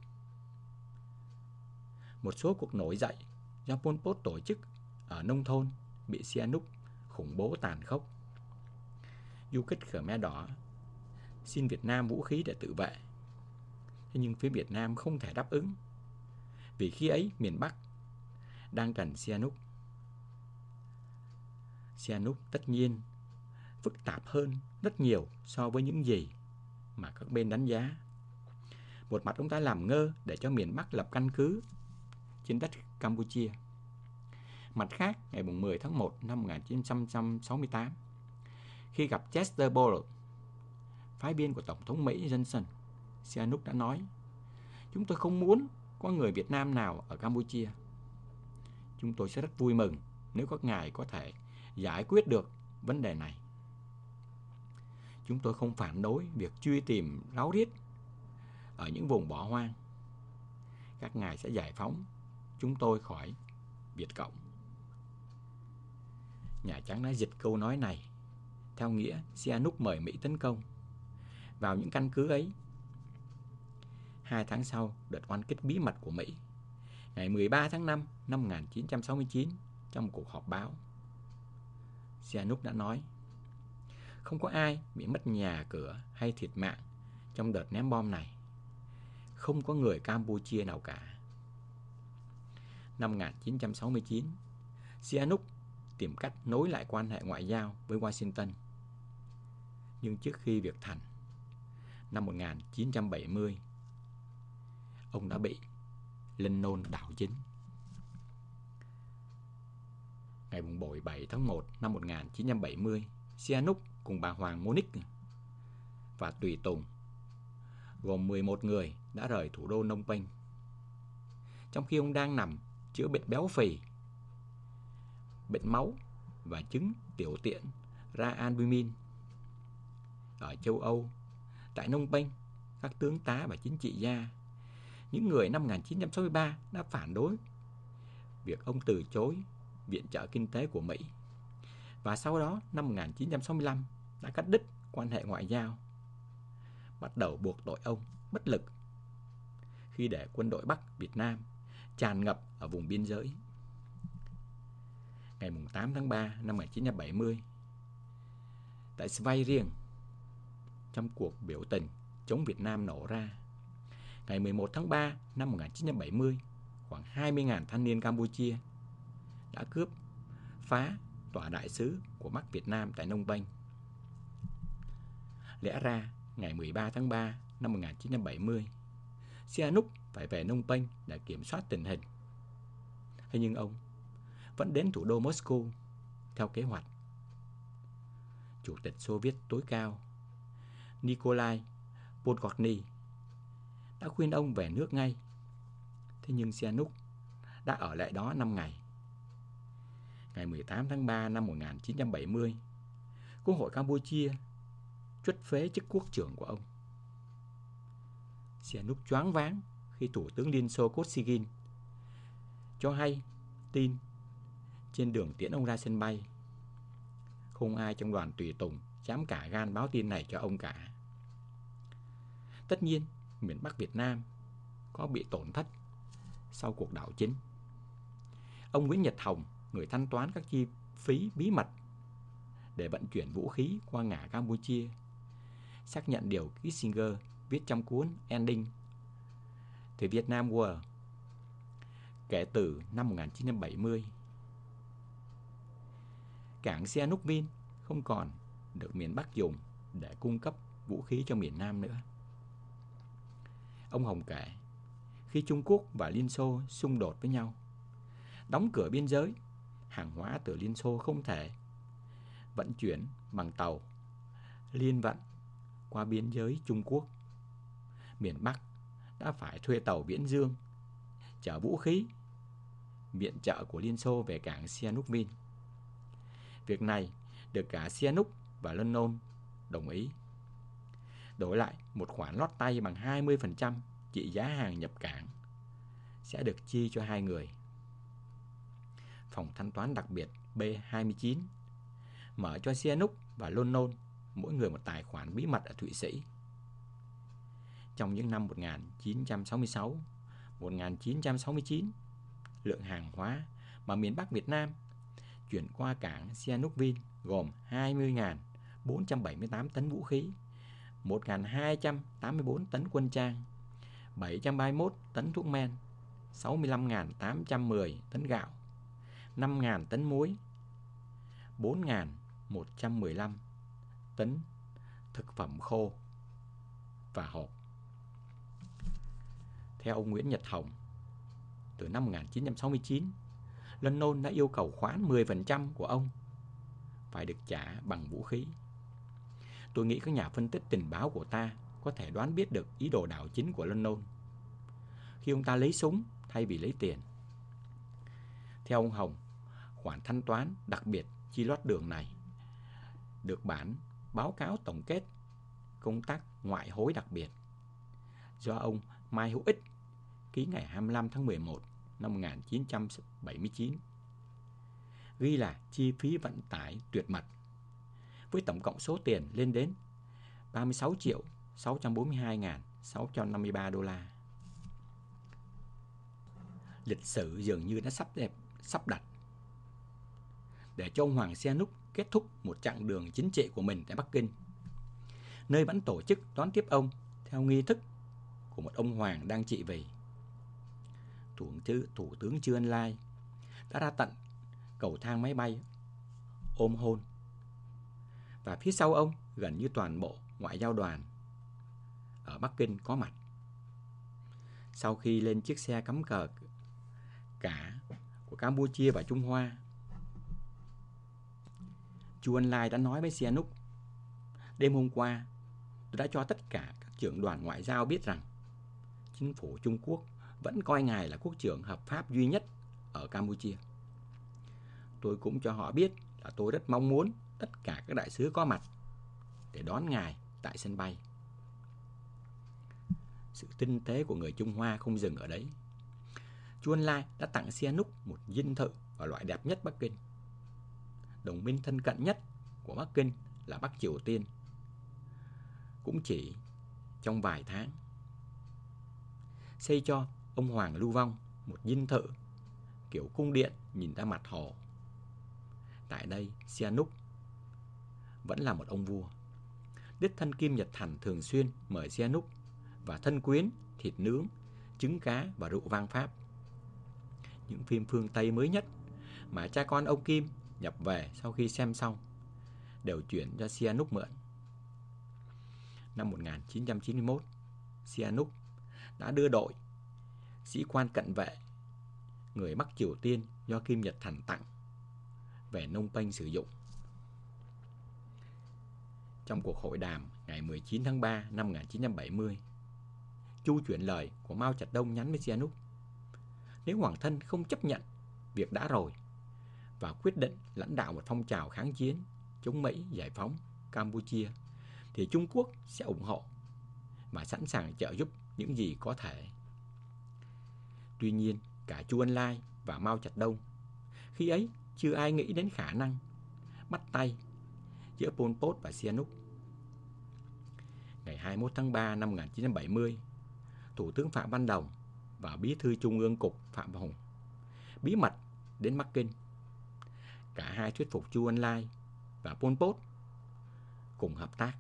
Một số cuộc nổi dậy do Pol Pot tổ chức ở nông thôn bị Sihanouk khủng bố tàn khốc. Du kích Khmer Đỏ xin Việt Nam vũ khí để tự vệ. Thế nhưng phía Việt Nam không thể đáp ứng, vì khi ấy miền Bắc đang cần Sihanouk. Sihanouk tất nhiên phức tạp hơn rất nhiều so với những gì mà các bên đánh giá. Một mặt ông ta làm ngơ để cho miền Bắc lập căn cứ trên đất Campuchia. Mặt khác, ngày 10 tháng 1 năm 1968, khi gặp Chester Ball, phái viên của Tổng thống Mỹ Johnson, Sihanouk đã nói: "Chúng tôi không muốn có người Việt Nam nào ở Campuchia. Chúng tôi sẽ rất vui mừng nếu các ngài có thể giải quyết được vấn đề này. Chúng tôi không phản đối việc truy tìm ráo riết ở những vùng bỏ hoang. Các ngài sẽ giải phóng chúng tôi khỏi Việt Cộng." Nhà Trắng đã dịch câu nói này theo nghĩa Sihanouk mời Mỹ tấn công vào những căn cứ ấy. 2 tháng sau đợt oanh kích bí mật của Mỹ, ngày 13 tháng 5 năm 1969, trong một cuộc họp báo, Sihanouk đã nói: "Không có ai bị mất nhà cửa hay thiệt mạng trong đợt ném bom này. Không có người Campuchia nào cả." Năm 1969, Sihanouk tìm cách nối lại quan hệ ngoại giao với Washington. Nhưng trước khi việc thành, năm 1970, ông đã bị lên nôn đảo chính. Ngày 7 tháng 1 năm 1970, Sihanouk cùng bà Hoàng Monique và tùy tùng gồm 11 người đã rời thủ đô Phnom Penh. Trong khi ông đang nằm chữa bệnh béo phì, bệnh máu và chứng tiểu tiện ra albumin. Ở châu Âu, tại Phnom Penh, các tướng tá và chính trị gia, những người năm 1963 đã phản đối việc ông từ chối viện trợ kinh tế của Mỹ, và sau đó năm 1965 đã cắt đứt quan hệ ngoại giao, bắt đầu buộc tội ông bất lực khi để quân đội Bắc Việt Nam tràn ngập ở vùng biên giới. Ngày 8 tháng 3 năm 1970, tại Svay Rieng, trong cuộc biểu tình chống Việt Nam nổ ra. Ngày 11 tháng 3 năm 1970, khoảng 20.000 thanh niên Campuchia đã cướp phá tòa đại sứ của Bắc Việt Nam tại Phnom Penh. Lẽ ra, ngày 13 tháng 3 năm 1970, Sihanouk phải về Phnom Penh để kiểm soát tình hình. Thế nhưng ông vẫn đến thủ đô Moscow theo kế hoạch. Chủ tịch Xô Viết tối cao Nikolai Podgorny đã khuyên ông về nước ngay. Thế nhưng Sihanouk đã ở lại đó 5 ngày. Ngày 18 tháng 3 năm 1970, Quốc hội Campuchia truất phế chức quốc trưởng của ông. Sihanouk choáng váng khi Thủ tướng Liên Xô Kosygin cho hay tin trên đường tiễn ông ra sân bay. Không ai trong đoàn tùy tùng dám cả gan báo tin này cho ông cả. Tất nhiên, miền Bắc Việt Nam có bị tổn thất sau cuộc đảo chính. Ông Nguyễn Nhật Hồng, người thanh toán các chi phí bí mật để vận chuyển vũ khí qua ngã Campuchia, xác nhận điều Kissinger viết trong cuốn Ending The Vietnam War. Kể từ năm 1970, cảng Sihanoukville không còn được miền Bắc dùng để cung cấp vũ khí cho miền Nam nữa. Ông Hồng kể, khi Trung Quốc và Liên Xô xung đột với nhau, đóng cửa biên giới, hàng hóa từ Liên Xô không thể vận chuyển bằng tàu liên vận qua biên giới Trung Quốc. Miền Bắc đã phải thuê tàu viễn dương chở vũ khí viện trợ của Liên Xô về cảng Sihanoukville. Việc này được cả Sihanouk và London đồng ý. Đổi lại, một khoản lót tay bằng 20% trị giá hàng nhập cảng sẽ được chi cho hai người. Phòng thanh toán đặc biệt B29 mở cho Sihanouk và London mỗi người một tài khoản bí mật ở Thụy Sĩ. Trong những năm 1966, 1969, lượng hàng hóa mà miền Bắc Việt Nam chuyển qua cảng Sihanoukville gồm 20.478 tấn vũ khí, 1.284 tấn quân trang, 731 tấn thuốc men, 65.810 tấn gạo, 5.000 tấn muối, 4.115 tấn thực phẩm khô và hộp. Theo ông Nguyễn Nhật Hồng, từ năm 1969, London đã yêu cầu khoán 10% của ông phải được trả bằng vũ khí. Tôi nghĩ các nhà phân tích tình báo của ta có thể đoán biết được ý đồ đảo chính của London khi ông ta lấy súng thay vì lấy tiền. Theo ông Hồng, khoản thanh toán đặc biệt chi lót đường này được bản báo cáo tổng kết công tác ngoại hối đặc biệt do ông Mai Hữu Ích ký ngày 25 tháng 11 năm 1979, ghi là chi phí vận tải tuyệt mật với tổng cộng số tiền lên đến 36.642.653 đô la. Lịch sử dường như đã sắp đặt để cho ông Hoàng Sihanouk kết thúc một chặng đường chính trị của mình tại Bắc Kinh, nơi vẫn tổ chức đón tiếp ông theo nghi thức của một ông hoàng đang trị vì. Thủ tướng Chư Ân Lai đã ra tận cầu thang máy bay ôm hôn, và phía sau ông gần như toàn bộ ngoại giao đoàn ở Bắc Kinh có mặt. Sau khi lên chiếc xe cắm cờ cả của Campuchia và Trung Hoa, Chu Ân Lai đã nói với Sihanouk: đêm hôm qua, tôi đã cho tất cả các trưởng đoàn ngoại giao biết rằng chính phủ Trung Quốc vẫn coi ngài là quốc trưởng hợp pháp duy nhất ở Campuchia. Tôi cũng cho họ biết là tôi rất mong muốn tất cả các đại sứ có mặt để đón ngài tại sân bay. Sự tinh tế của người Trung Hoa không dừng ở đấy. Chu Ân Lai đã tặng Sihanouk một dinh thự và loại đẹp nhất Bắc Kinh. Đồng minh thân cận nhất của Bắc Kinh là Bắc Triều Tiên. Cũng chỉ trong vài tháng, xây cho ông Hoàng Lưu Vong một dinh thự kiểu cung điện nhìn ra mặt hồ. Tại đây, Sihanouk vẫn là một ông vua. Đích thân Kim Nhật Thành thường xuyên mời Sihanouk và thân quyến thịt nướng, trứng cá và rượu vang Pháp. Những phim phương Tây mới nhất mà cha con ông Kim nhập về sau khi xem xong đều chuyển cho Sihanouk mượn. Năm 1991, Sihanouk đã đưa đội sĩ quan cận vệ người Bắc Triều Tiên do Kim Nhật Thành tặng về Phnom Penh sử dụng. Trong cuộc hội đàm ngày 19 tháng 3 năm 1970, Chu chuyển lời của Mao Trạch Đông nhắn với Sihanouk: nếu Hoàng thân không chấp nhận việc đã rồi và quyết định lãnh đạo một phong trào kháng chiến chống Mỹ giải phóng Campuchia, thì Trung Quốc sẽ ủng hộ và sẵn sàng trợ giúp những gì có thể. Tuy nhiên, cả Chu Ân Lai và Mao Trạch Đông khi ấy chưa ai nghĩ đến khả năng bắt tay giữa Pol Pot và Sihanouk. Ngày 21 tháng 3 năm 1970, Thủ tướng Phạm Văn Đồng và Bí thư Trung ương Cục Phạm Hùng bí mật đến Bắc Kinh. Cả hai thuyết phục Chu Ân Lai và Pol Pot cùng hợp tác.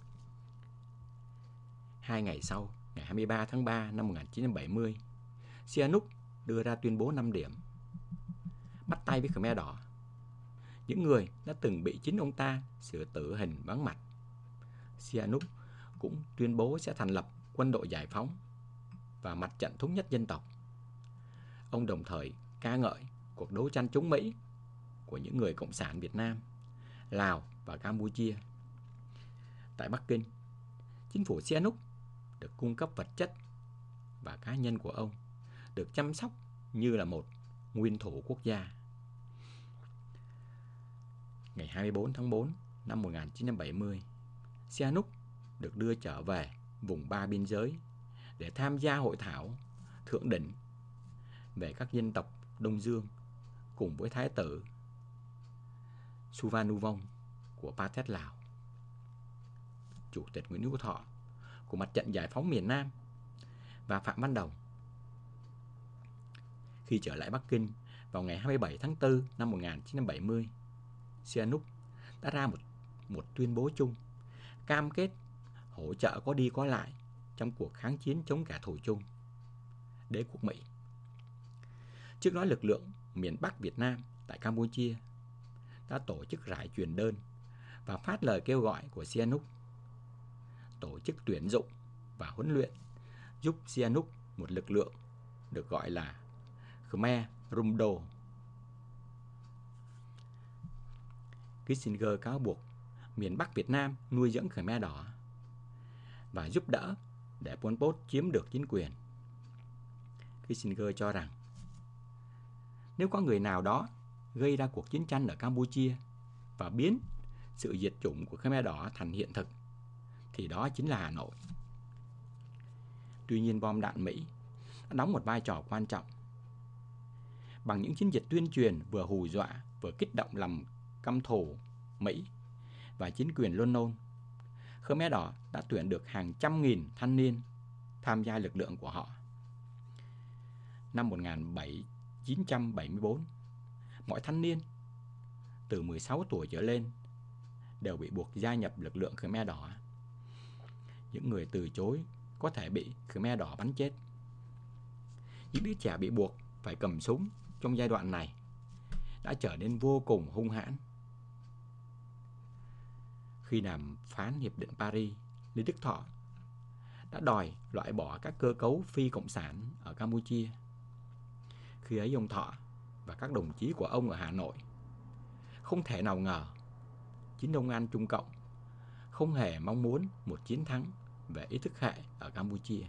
2 ngày sau, ngày 23 tháng 3 năm 1970, Sihanouk đưa ra tuyên bố 5 điểm. Bắt tay với Khmer Đỏ, những người đã từng bị chính ông ta xử tử hình vắng mặt. Sihanouk cũng tuyên bố sẽ thành lập quân đội giải phóng và mặt trận thống nhất dân tộc. Ông đồng thời ca ngợi cuộc đấu tranh chống Mỹ của những người cộng sản Việt Nam, Lào và Campuchia. Tại Bắc Kinh, chính phủ Sihanouk được cung cấp vật chất và cá nhân của ông được chăm sóc như là một nguyên thủ quốc gia. Ngày 24 tháng 4 năm 1970, Sihanouk được đưa trở về vùng Ba Biên giới để tham gia hội thảo thượng đỉnh về các dân tộc Đông Dương cùng với Thái tử Suvarnabhum của Pathet Lào. Chủ tịch Nguyễn Hữu Thọ của Mặt trận Giải phóng miền Nam và Phạm Văn Đồng. Khi trở lại Bắc Kinh vào ngày 27 tháng 4 năm 1970, Sihanouk đã ra một tuyên bố chung cam kết hỗ trợ có đi có lại trong cuộc kháng chiến chống kẻ thù chung, đế quốc Mỹ. Trước đó, lực lượng miền Bắc Việt Nam tại Campuchia đã tổ chức rải truyền đơn và phát lời kêu gọi của Sihanouk, tổ chức tuyển dụng và huấn luyện giúp Sihanouk một lực lượng được gọi là Khmer Rouge. Kissinger cáo buộc miền Bắc Việt Nam nuôi dưỡng Khmer Đỏ và giúp đỡ để Pol Pot chiếm được chính quyền. Kissinger cho rằng nếu có người nào đó gây ra cuộc chiến tranh ở Campuchia và biến sự diệt chủng của Khmer Đỏ thành hiện thực, thì đó chính là Hà Nội. Tuy nhiên, bom đạn Mỹ đã đóng một vai trò quan trọng. Bằng những chiến dịch tuyên truyền vừa hù dọa vừa kích động lòng căm thù Mỹ và chính quyền London, Khmer Đỏ đã tuyển được hàng trăm nghìn thanh niên tham gia lực lượng của họ. Năm 1974, mọi thanh niên từ 16 tuổi trở lên đều bị buộc gia nhập lực lượng Khmer Đỏ. Những người từ chối có thể bị Khmer Đỏ bắn chết. Những đứa trẻ bị buộc phải cầm súng trong giai đoạn này đã trở nên vô cùng hung hãn. Khi đàm phán Hiệp định Paris, Lê Đức Thọ đã đòi loại bỏ các cơ cấu phi cộng sản ở Campuchia. Khi ấy, ông Thọ và các đồng chí của ông ở Hà Nội không thể nào ngờ chính Đông An Trung Cộng không hề mong muốn một chiến thắng về ý thức hệ ở Campuchia.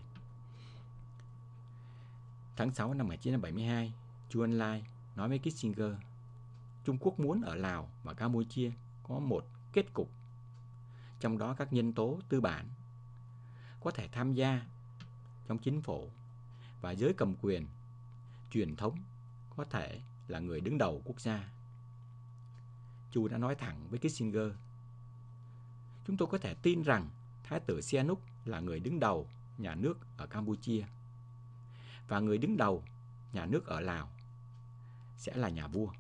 Tháng 6 năm 1972, Chu Ân Lai nói với Kissinger: Trung Quốc muốn ở Lào và Campuchia có một kết cục, trong đó các nhân tố tư bản có thể tham gia trong chính phủ và giới cầm quyền truyền thống có thể là người đứng đầu quốc gia. Chu đã nói thẳng với Kissinger: chúng tôi có thể tin rằng Thái tử Sihanouk là người đứng đầu nhà nước ở Campuchia và người đứng đầu nhà nước ở Lào sẽ là nhà vua.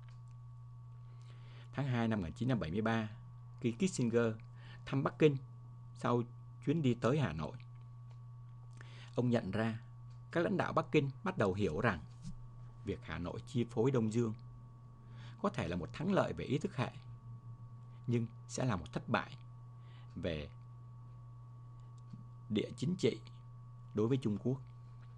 Tháng 2 năm 1973, khi Kissinger thăm Bắc Kinh sau chuyến đi tới Hà Nội, ông nhận ra các lãnh đạo Bắc Kinh bắt đầu hiểu rằng việc Hà Nội chi phối Đông Dương có thể là một thắng lợi về ý thức hệ, nhưng sẽ là một thất bại về địa chính trị đối với Trung Quốc.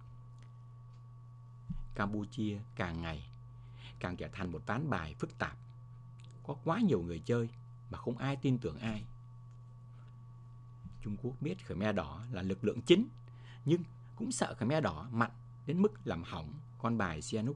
Campuchia càng ngày càng trở thành một ván bài phức tạp, có quá nhiều người chơi mà không ai tin tưởng ai. Trung Quốc biết Khmer Đỏ là lực lượng chính, nhưng cũng sợ Khmer Đỏ mạnh đến mức làm hỏng con bài Sihanouk.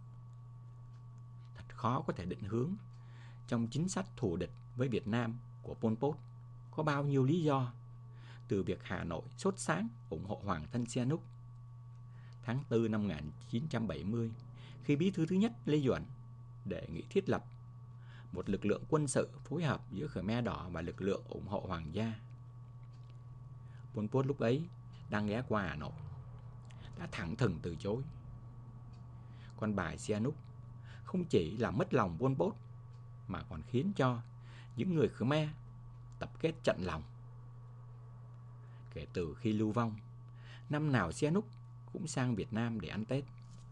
Thật khó có thể định hướng trong chính sách thù địch với Việt Nam của Pol Pot có bao nhiêu lý do, từ việc Hà Nội sốt sáng ủng hộ Hoàng thân Sihanouk tháng 4 năm 1970, khi bí thư thứ nhất Lê Duẩn đề nghị thiết lập một lực lượng quân sự phối hợp giữa Khmer Đỏ và lực lượng ủng hộ Hoàng gia. Pol Pot lúc ấy đang ghé qua Hà Nội đã thẳng thừng từ chối. Con bài Sihanouk không chỉ làm mất lòng Pol Pot mà còn khiến cho những người Khmer tập kết trận lòng. Kể từ khi lưu vong, năm nào Sihanouk cũng sang Việt Nam để ăn Tết,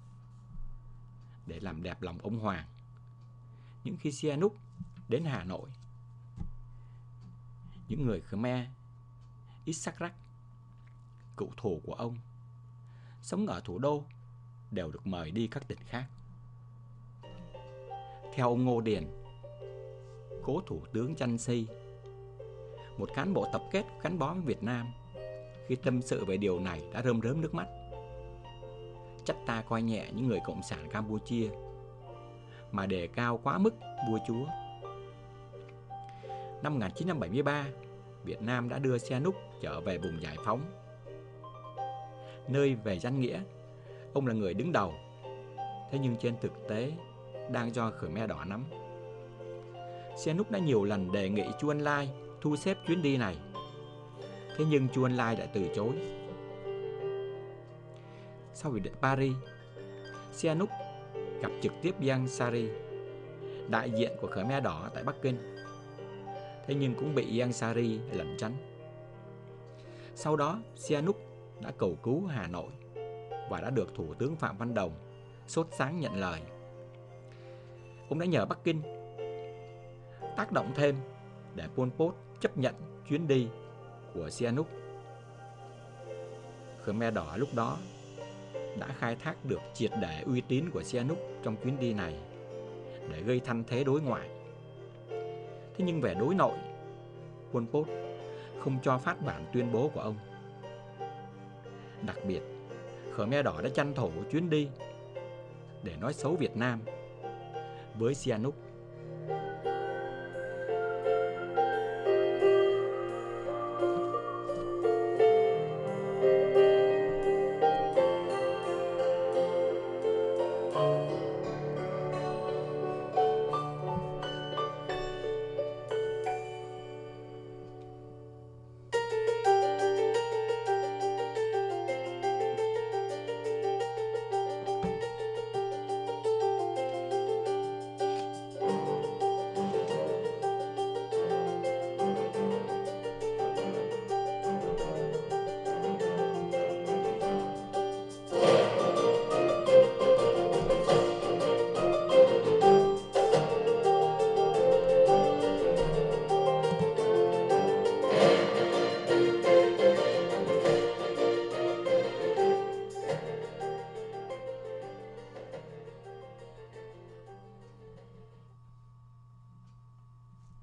để làm đẹp lòng ông Hoàng. Những khi Sihanouk đến Hà Nội, những người Khmer Issarak, cựu thù của ông, sống ở thủ đô đều được mời đi các tỉnh khác. Theo ông Ngô Điền, cố thủ tướng Chăn Si, một cán bộ tập kết gắn bó với Việt Nam, khi tâm sự về điều này đã rơm rớm nước mắt. Chắc ta coi nhẹ những người cộng sản Campuchia mà đề cao quá mức vua chúa. Năm 1973, Việt Nam đã đưa Sihanouk trở về vùng giải phóng, nơi về danh nghĩa ông là người đứng đầu, thế nhưng trên thực tế đang do Khmer Đỏ nắm. Sihanouk đã nhiều lần đề nghị Chu Ân Lai thu xếp chuyến đi này, thế nhưng Chu Ân Lai đã từ chối. Sau Hiệp định Paris, Sihanouk gặp trực tiếp Iang Sari, đại diện của Khmer Đỏ tại Bắc Kinh, thế nhưng cũng bị Iang Sari lẩn tránh. Sau đó, Sihanouk đã cầu cứu Hà Nội và đã được Thủ tướng Phạm Văn Đồng sốt sáng nhận lời. Ông đã nhờ Bắc Kinh tác động thêm để Pol Pot chấp nhận chuyến đi của Sihanouk. Khmer Đỏ lúc đó đã khai thác được triệt để uy tín của Sihanouk trong chuyến đi này để gây thanh thế đối ngoại. Thế nhưng về đối nội, Pol Pot không cho phát bản tuyên bố của ông. Đặc biệt, Khmer Đỏ đã tranh thủ chuyến đi để nói xấu Việt Nam với Sihanouk